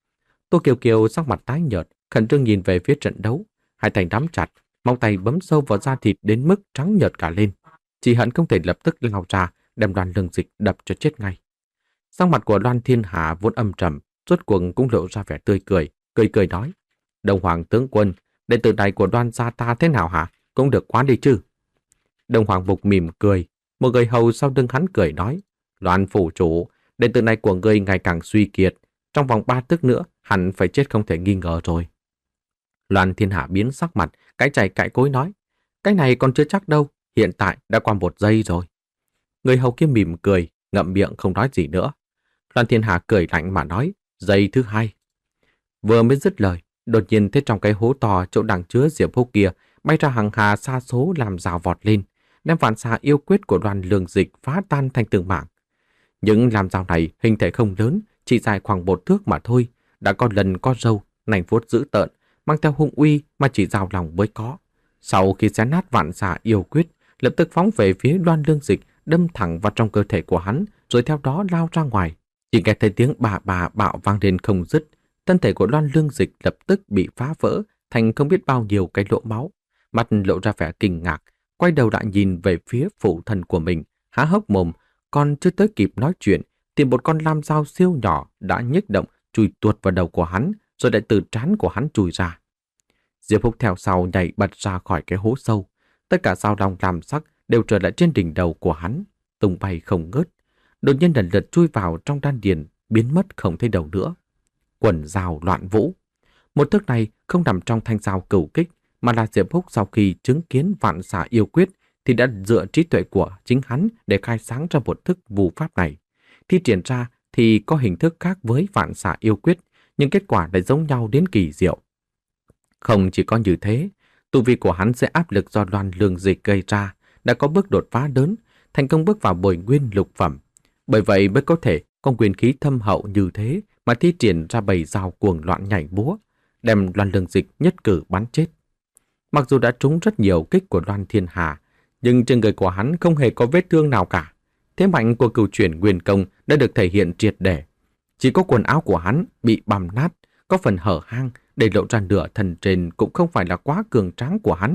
Tô Kiều Kiều sắc mặt tái nhợt, khẩn trương nhìn về phía trận đấu, hai tay nắm chặt, móng tay bấm sâu vào da thịt đến mức trắng nhợt cả lên. Chỉ hận không thể lập tức lao ra, đem Loan Lương Dịch đập cho chết ngay. Sắc mặt của Loan Thiên Hà vốn âm trầm, rốt cuộc cũng lộ ra vẻ tươi cười, cười cười nói: Đồng Hoàng tướng quân, đệ tử này của Đoan gia ta thế nào hả? Cũng được quá đi chứ. Đồng Hoàng Mục mỉm cười, một người hầu sau lưng hắn cười nói: Loan phủ chủ, đệ tử này của ngươi ngày càng suy kiệt, trong vòng ba tức nữa hẳn phải chết không thể nghi ngờ rồi. Loan Thiên Hạ biến sắc mặt, cái chày cãi cối nói: Cái này còn chưa chắc đâu, hiện tại đã qua một giây rồi. Người hầu kia mỉm cười, ngậm miệng không nói gì nữa. Loan Thiên Hạ cười lạnh mà nói: Giây thứ hai. Vừa mới dứt lời, đột nhiên thấy trong cái hố to chỗ đang chứa Diệp Húc kia bay ra hàng hà sa số làm rào vọt lên, đem vạn xà yêu quyết của Đoan Lương Dịch phá tan thành từng mảng. Những làm rào này hình thể không lớn, chỉ dài khoảng một thước mà thôi, đã có lần có râu, nành vuốt dữ tợn, mang theo hung uy mà chỉ rào lòng mới có. Sau khi xé nát vạn xà yêu quyết, lập tức phóng về phía Đoan Lương Dịch, đâm thẳng vào trong cơ thể của hắn, rồi theo đó lao ra ngoài. Chỉ nghe thấy tiếng bà bà bạo vang lên không dứt, thân thể của Loan Lương Dịch lập tức bị phá vỡ thành không biết bao nhiêu cái lỗ máu. Mặt lộ ra vẻ kinh ngạc, quay đầu lại nhìn về phía phụ thân của mình, há hốc mồm, còn chưa tới kịp nói chuyện thì một con lam dao siêu nhỏ đã nhích động chui tuột vào đầu của hắn, rồi lại từ trán của hắn chui ra. Diệp Húc theo sau nhảy bật ra khỏi cái hố sâu, tất cả dao long lam sắc đều trở lại trên đỉnh đầu của hắn, tung bay không ngớt. Đột nhiên lần lượt chui vào trong đan điền, biến mất không thấy đầu nữa. Quần dao loạn vũ. Một thức này không nằm trong thanh dao cửu kích, mà là Diệp Húc sau khi chứng kiến vạn xà yêu quyết thì đã dựa trí tuệ của chính hắn để khai sáng ra một thức vù pháp này. Thi triển ra thì có hình thức khác với vạn xà yêu quyết, nhưng kết quả lại giống nhau đến kỳ diệu. Không chỉ có như thế, tu vi của hắn sẽ áp lực do Loan Lương Dịch gây ra, đã có bước đột phá lớn, thành công bước vào bồi nguyên lục phẩm. Bởi vậy mới có thể có quyền khí thâm hậu như thế mà thi triển ra bầy dao cuồng loạn nhảy búa, đem Loan Lương Dịch nhất cử bắn chết. Mặc dù đã trúng rất nhiều kích của Loan Thiên Hà, nhưng trên người của hắn không hề có vết thương nào cả. Thế mạnh của cửu chuyển nguyên công đã được thể hiện triệt để. Chỉ có quần áo của hắn bị bằm nát, có phần hở hang để lộ ra nửa thân trên cũng không phải là quá cường tráng của hắn.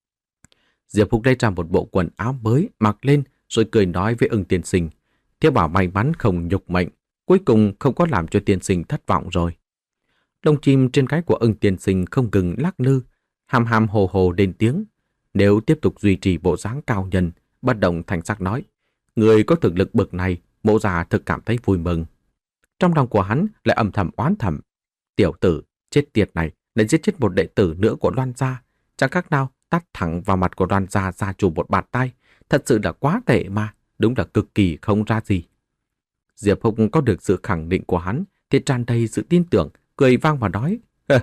Diệp Húc lấy ra một bộ quần áo mới mặc lên rồi cười nói với Ưng tiên sinh: Thiếu bảo may mắn không nhục mệnh, cuối cùng không có làm cho tiên sinh thất vọng rồi. Lông chim trên cái của Ưng tiên sinh không ngừng lắc lư, hàm hàm hồ hồ lên tiếng. Nếu tiếp tục duy trì bộ dáng cao nhân, bất động thành sắc nói: Người có thực lực bậc này, mộ già thực cảm thấy vui mừng. Trong lòng của hắn lại âm thầm oán thầm: Tiểu tử chết tiệt này lại giết chết một đệ tử nữa của Loan gia, chẳng khác nào tát thẳng vào mặt của Loan gia gia chủ một bạt tay, thật sự là quá tệ mà, đúng là cực kỳ không ra gì. Diệp Húc có được sự khẳng định của hắn thì tràn đầy sự tin tưởng, cười vang và nói: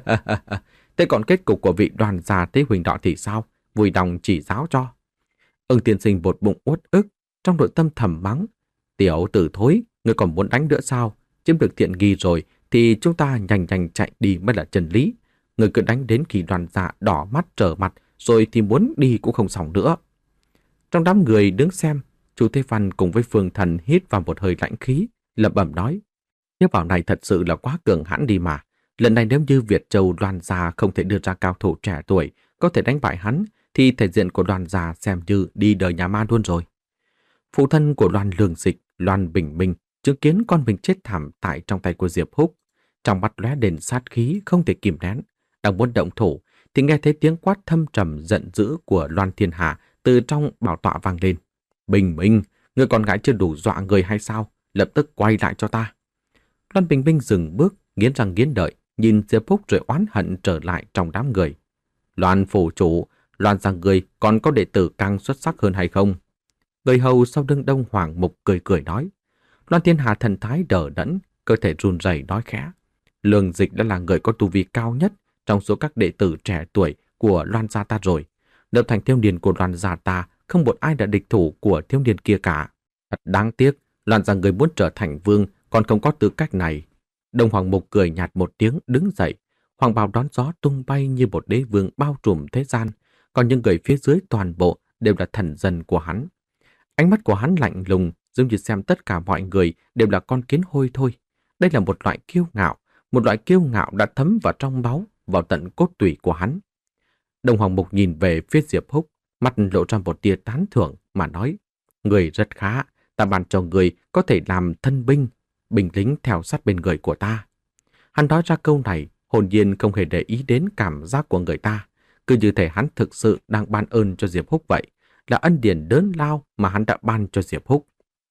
thế còn kết cục của vị Đoàn gia Tế Huỳnh Đọ thì sao? Vui lòng chỉ giáo cho. Ưng tiên sinh bột bụng uất ức, trong nội tâm thầm mắng: tiểu tử thối, ngươi còn muốn đánh nữa sao? Chiếm được tiện nghi rồi thì chúng ta nhanh nhanh chạy đi mới là chân lý. Ngươi cứ đánh đến khi Đoàn gia đỏ mắt trở mặt, rồi thì muốn đi cũng không xong nữa. Trong đám người đứng xem, Chu Thế Văn cùng với Phương Thần hít vào một hơi lạnh khí, lẩm bẩm nói: Nếu bảo này thật sự là quá cường hãn đi mà. Lần này nếu như Việt Châu Đoan gia không thể đưa ra cao thủ trẻ tuổi có thể đánh bại hắn, thì thể diện của Đoan gia xem như đi đời nhà ma luôn rồi. Phụ thân của Loan Lương Dịch, Loan Bình Minh, chứng kiến con mình chết thảm tại trong tay của Diệp Húc, trong mắt lóe đền sát khí không thể kìm nén, đang muốn động thủ thì nghe thấy tiếng quát thâm trầm giận dữ của Loan Thiên Hà từ trong bảo tọa vang lên: Bình Minh, người con gái chưa đủ dọa người hay sao? Lập tức quay lại cho ta. Loan Bình Minh dừng bước, nghiến răng nghiến lợi, nhìn Diệp Húc rồi oán hận trở lại trong đám người. Loan phủ chủ, Loan rằng người còn có đệ tử càng xuất sắc hơn hay không? Người hầu sau lưng Đông Hoàng Mục cười cười nói. Loan Thiên Hà thần thái đờ đẫn, cơ thể run rẩy nói khẽ: Lương Dịch đã là người có tu vi cao nhất trong số các đệ tử trẻ tuổi của Loan gia ta rồi. Lớp thành thiếu niên của Loan gia ta không một ai đã địch thủ của thiếu niên kia cả. Thật đáng tiếc, Loan rằng người muốn trở thành vương còn không có tư cách này. Đông Hoàng Mục cười nhạt một tiếng đứng dậy, hoàng bào đón gió tung bay như một đế vương bao trùm thế gian, còn những người phía dưới toàn bộ đều là thần dân của hắn. Ánh mắt của hắn lạnh lùng, giống như xem tất cả mọi người đều là con kiến hôi thôi. Đây là một loại kiêu ngạo, một loại kiêu ngạo đã thấm vào trong máu, vào tận cốt tủy của hắn. Đông Hoàng Mục nhìn về phía Diệp Húc, mắt lộ ra một tia tán thưởng mà nói: Người rất khá, ta ban cho người có thể làm thân binh, binh lính theo sát bên người của ta. Hắn nói ra câu này, hồn nhiên không hề để ý đến cảm giác của người ta, cứ như thể hắn thực sự đang ban ơn cho Diệp Húc vậy, là ân điển lớn lao mà hắn đã ban cho Diệp Húc.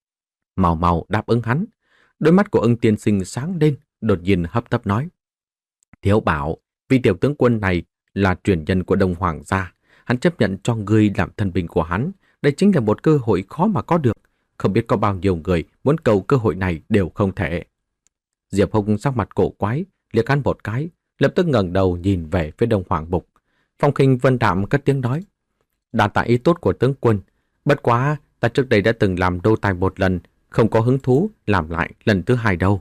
Mau mau đáp ứng hắn. Đôi mắt của Ưng tiên sinh sáng lên, đột nhiên hấp tấp nói: Thiếu bảo, vị tiểu tướng quân này là truyền nhân của Đông Hoàng gia, hắn chấp nhận cho ngươi làm thân binh của hắn, đây chính là một cơ hội khó mà có được, không biết có bao nhiêu người muốn cầu cơ hội này đều không thể. Diệp Húc sắc mặt cổ quái, liếc hắn một cái, lập tức ngẩng đầu nhìn về phía Đông Hoàng Mục. Phong khinh vân đạm cất tiếng nói: Đa tạ ý tốt của tướng quân, bất quá ta trước đây đã từng làm đô tài một lần, không có hứng thú làm lại lần thứ hai đâu.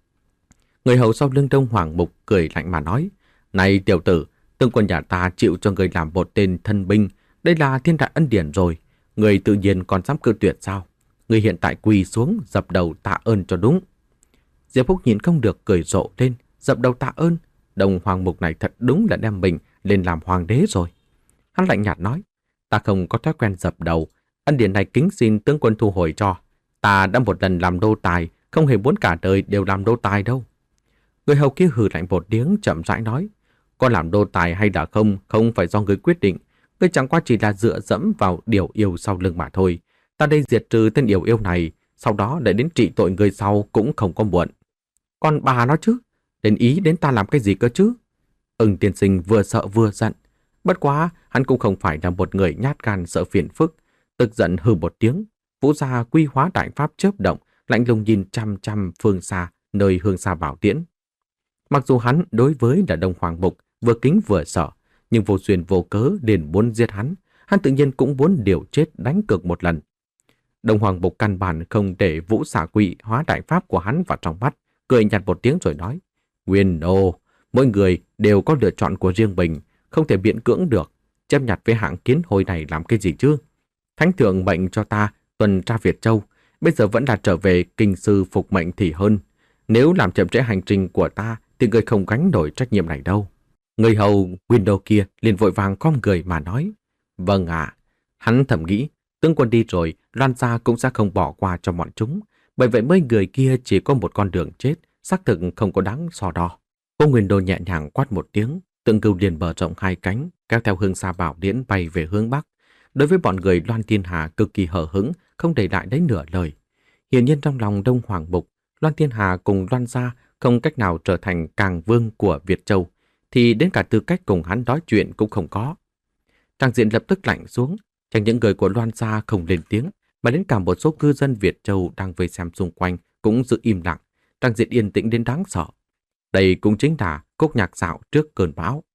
Người hầu sau lưng Đông Hoàng Mục cười lạnh mà nói: Này tiểu tử, tướng quân nhà ta chịu cho người làm một tên thân binh, đây là thiên đại ân điển rồi, người tự nhiên còn dám cự tuyệt sao? Người hiện tại quỳ xuống dập đầu tạ ơn cho đúng. Diệp Húc nhìn không được cười rộ lên, dập đầu tạ ơn. Đông Hoàng Mục này thật đúng là đem mình lên làm hoàng đế rồi. Hắn lạnh nhạt nói: Ta không có thói quen dập đầu, ân điển này kính xin tướng quân thu hồi cho. Ta đã một lần làm đô tài, không hề muốn cả đời đều làm đô tài đâu. Người hầu kia hừ lạnh một tiếng chậm rãi nói: Có làm đô tài hay đã không, không phải do người quyết định. Ngươi chẳng qua chỉ là dựa dẫm vào điều yêu sau lưng mà thôi. Ta đây diệt trừ tên điều yêu này, sau đó để đến trị tội người sau cũng không có muộn. Còn bà nó chứ, đến ý đến ta làm cái gì cơ chứ? Ưng tiên sinh vừa sợ vừa giận. Bất quá, hắn cũng không phải là một người nhát gan sợ phiền phức. Tức giận hừ một tiếng, vũ gia quy hóa đại pháp chớp động, lạnh lùng nhìn chăm chăm phương xa, nơi hương xa bảo tiễn. Mặc dù hắn đối với là Đông Hoàng Mục vừa kính vừa sợ, nhưng vô duyên vô cớ liền muốn giết hắn, hắn tự nhiên cũng muốn liều chết đánh cược một lần. Đông Hoàng Mục căn bản không để vũ xả quỷ hóa đại pháp của hắn vào trong mắt, cười nhạt một tiếng rồi nói: Nguyên nô, mỗi người đều có lựa chọn của riêng mình, không thể miễn cưỡng được. Chấp nhặt với hạng kiến hôi này làm cái gì chứ? Thánh thượng mệnh cho ta tuần tra Việt Châu, bây giờ vẫn là trở về kinh sư phục mệnh thì hơn. Nếu làm chậm trễ hành trình của ta thì người không gánh nổi trách nhiệm này đâu. Người hầu Window kia liền vội vàng khom người mà nói: Vâng ạ. Hắn thầm nghĩ, tướng quân đi rồi, Loan gia cũng sẽ không bỏ qua cho bọn chúng. Bởi vậy mấy người kia chỉ có một con đường chết, xác thực không có đáng so đo. Cô Window nhẹ nhàng quát một tiếng, tượng cừu liền mở rộng hai cánh, kéo theo hương xa bảo điễn bay về hướng bắc. Đối với bọn người Loan Thiên Hà cực kỳ hờ hững, không để lại đấy nửa lời. Hiển nhiên trong lòng Đông Hoàng Mục, Loan Thiên Hà cùng Loan gia không cách nào trở thành càng vương của Việt Châu, thì đến cả tư cách cùng hắn nói chuyện cũng không có. Trang diện lập tức lạnh xuống, chẳng những người của Loan gia không lên tiếng, mà đến cả một số cư dân Việt Châu đang vây xem xung quanh cũng giữ im lặng, trang diện yên tĩnh đến đáng sợ. Đây cũng chính là khúc nhạc dạo trước cơn bão.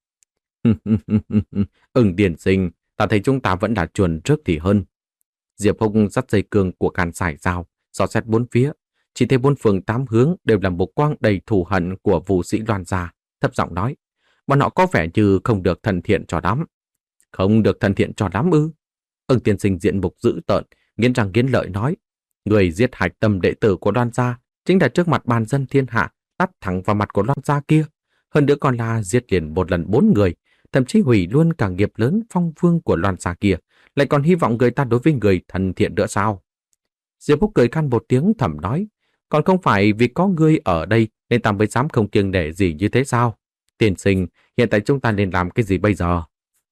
Ưng điển sinh, ta thấy chúng ta vẫn là chuồn trước thì hơn. Diệp Hùng dắt dây cương của càn sải dao, dò xét bốn phía, chỉ thấy bốn phương tám hướng đều là một quang đầy thù hận của vũ sĩ Loan gia, thấp giọng nói, bọn họ có vẻ như không được thân thiện cho lắm. Không được thân thiện cho lắm ư? Ưng tiên sinh diện mục dữ tợn, nghiến răng nghiến lợi nói, người giết hạch tâm đệ tử của Loan gia chính là trước mặt bàn dân thiên hạ, tát thẳng vào mặt của Loan gia kia. Hơn nữa còn là giết liền một lần bốn người, thậm chí hủy luôn cả nghiệp lớn phong vương của Loan gia kia, lại còn hy vọng người ta đối với người thân thiện nữa sao? Diệp Húc cười khan một tiếng thầm nói, còn không phải vì có ngươi ở đây nên ta mới dám không kiêng nể gì như thế sao? Tiên sinh, hiện tại chúng ta nên làm cái gì bây giờ?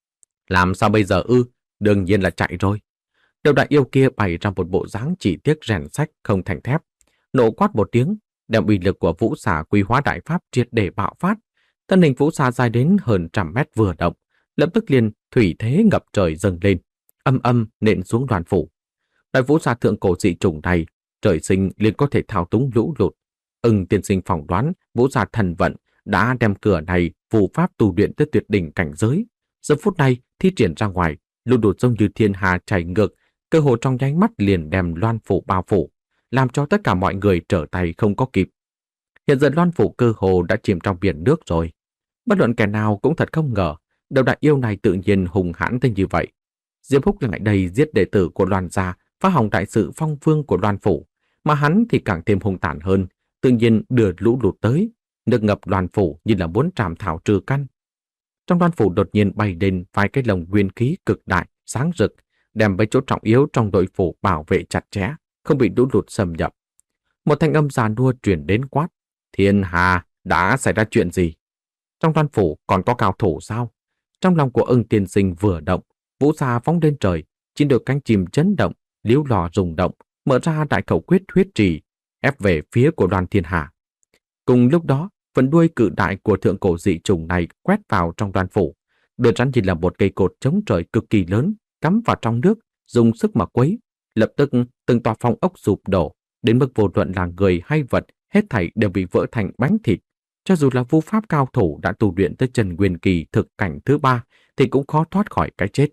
Làm sao bây giờ ư? Đương nhiên là chạy rồi. Đầu đại yêu kia bày ra một bộ dáng chỉ tiếc rèn sách không thành thép. Nổ quát một tiếng, đem uy lực của vũ xà quy hóa đại pháp triệt để bạo phát. Thân hình vũ xà dài đến hơn trăm mét vừa động, lập tức liền thủy thế ngập trời dâng lên, âm âm nện xuống Đoàn phủ. Đại vũ xà thượng cổ dị chủng này, trời sinh liền có thể thao túng lũ lụt. Ưng tiên sinh phỏng đoán vũ xà thần vận đã đem cửa này phù pháp tu luyện tới tuyệt đỉnh cảnh giới. Giờ phút này thi triển ra ngoài, lũ lụt giống như thiên hà chảy ngược, cơ hồ trong nháy mắt liền đem Loan phủ bao phủ, làm cho tất cả mọi người trở tay không có kịp. Hiện giờ Loan phủ cơ hồ đã chìm trong biển nước rồi. Bất luận kẻ nào cũng thật không ngờ, đầu đại yêu này tự nhiên hùng hãn tới như vậy. Diệp Húc lại đây giết đệ tử của Loan gia, phá hỏng đại sự phong vương của Loan phủ, mà hắn thì càng thêm hung tàn hơn, tự nhiên đưa lũ lụt tới, nước ngập Loan phủ như là muốn trảm thảo trừ căn. Trong Loan phủ đột nhiên bay lên vài cái lồng nguyên khí cực đại, sáng rực, đem mấy chỗ trọng yếu trong đội phủ bảo vệ chặt chẽ, không bị lũ lụt xâm nhập. Một thanh âm già nua truyền đến quát, Thiên Hà, đã xảy ra chuyện gì? Trong Loan phủ còn có cao thủ sao? Trong lòng của Ưng tiên sinh vừa động, vũ xà phóng lên trời, chín được cánh chim chấn động, liếu lò rung động, mở ra đại khẩu quyết huyết trì, ép về phía của Loan Thiên Hà. Cùng lúc đó, phần đuôi cự đại của thượng cổ dị trùng này quét vào trong Loan phủ, đưa rắn như là một cây cột chống trời cực kỳ lớn, cắm vào trong nước, dùng sức mà quấy, lập tức từng tòa phong ốc sụp đổ, đến mức vô luận là người hay vật, hết thảy đều bị vỡ thành bánh thịt. Cho dù là vu pháp cao thủ đã tu luyện tới chân nguyên kỳ thực cảnh thứ ba, thì cũng khó thoát khỏi cái chết.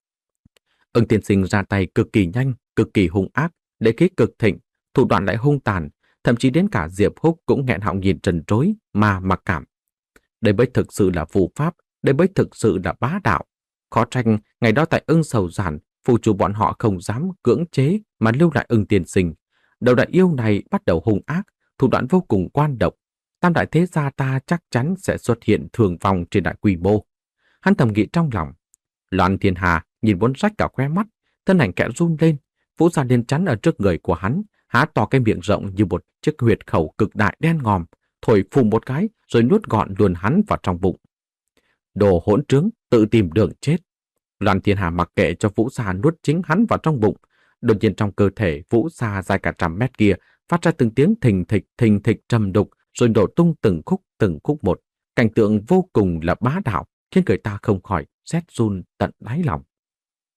Ưng tiên sinh ra tay cực kỳ nhanh, cực kỳ hung ác, để khí cực thịnh, thủ đoạn lại hung tàn, thậm chí đến cả Diệp Húc cũng nghẹn họng nhìn trần trối mà mặc cảm. Đây mới thực sự là phù pháp, đây mới thực sự là bá đạo. Khó trách ngày đó tại Ưng Sầu Giản, phù chủ bọn họ không dám cưỡng chế mà lưu lại Ưng tiên sinh. Đầu đại yêu này bắt đầu hung ác, thủ đoạn vô cùng quan độc. Tam đại thế gia ta chắc chắn sẽ xuất hiện thường vong trên đại quy mô. Hắn thầm nghĩ trong lòng. Loan Thiên Hà nhìn muốn rách cả khóe mắt, thân ảnh kẽ run lên, vũ gia liền chắn ở trước người của hắn, há to cái miệng rộng như một chiếc huyệt khẩu cực đại đen ngòm, thổi phù một cái rồi nuốt gọn luôn hắn vào trong bụng. Đồ hỗn trướng, tự tìm đường chết. Loan Thiên Hà mặc kệ cho vũ gia nuốt chính hắn vào trong bụng. Đột nhiên trong cơ thể vũ gia dài cả trăm mét kia phát ra từng tiếng thình thịch thình thịch trầm đục, rồi đổ tung từng khúc từng khúc một. Cảnh tượng vô cùng là bá đạo, khiến người ta không khỏi rét run tận đáy lòng.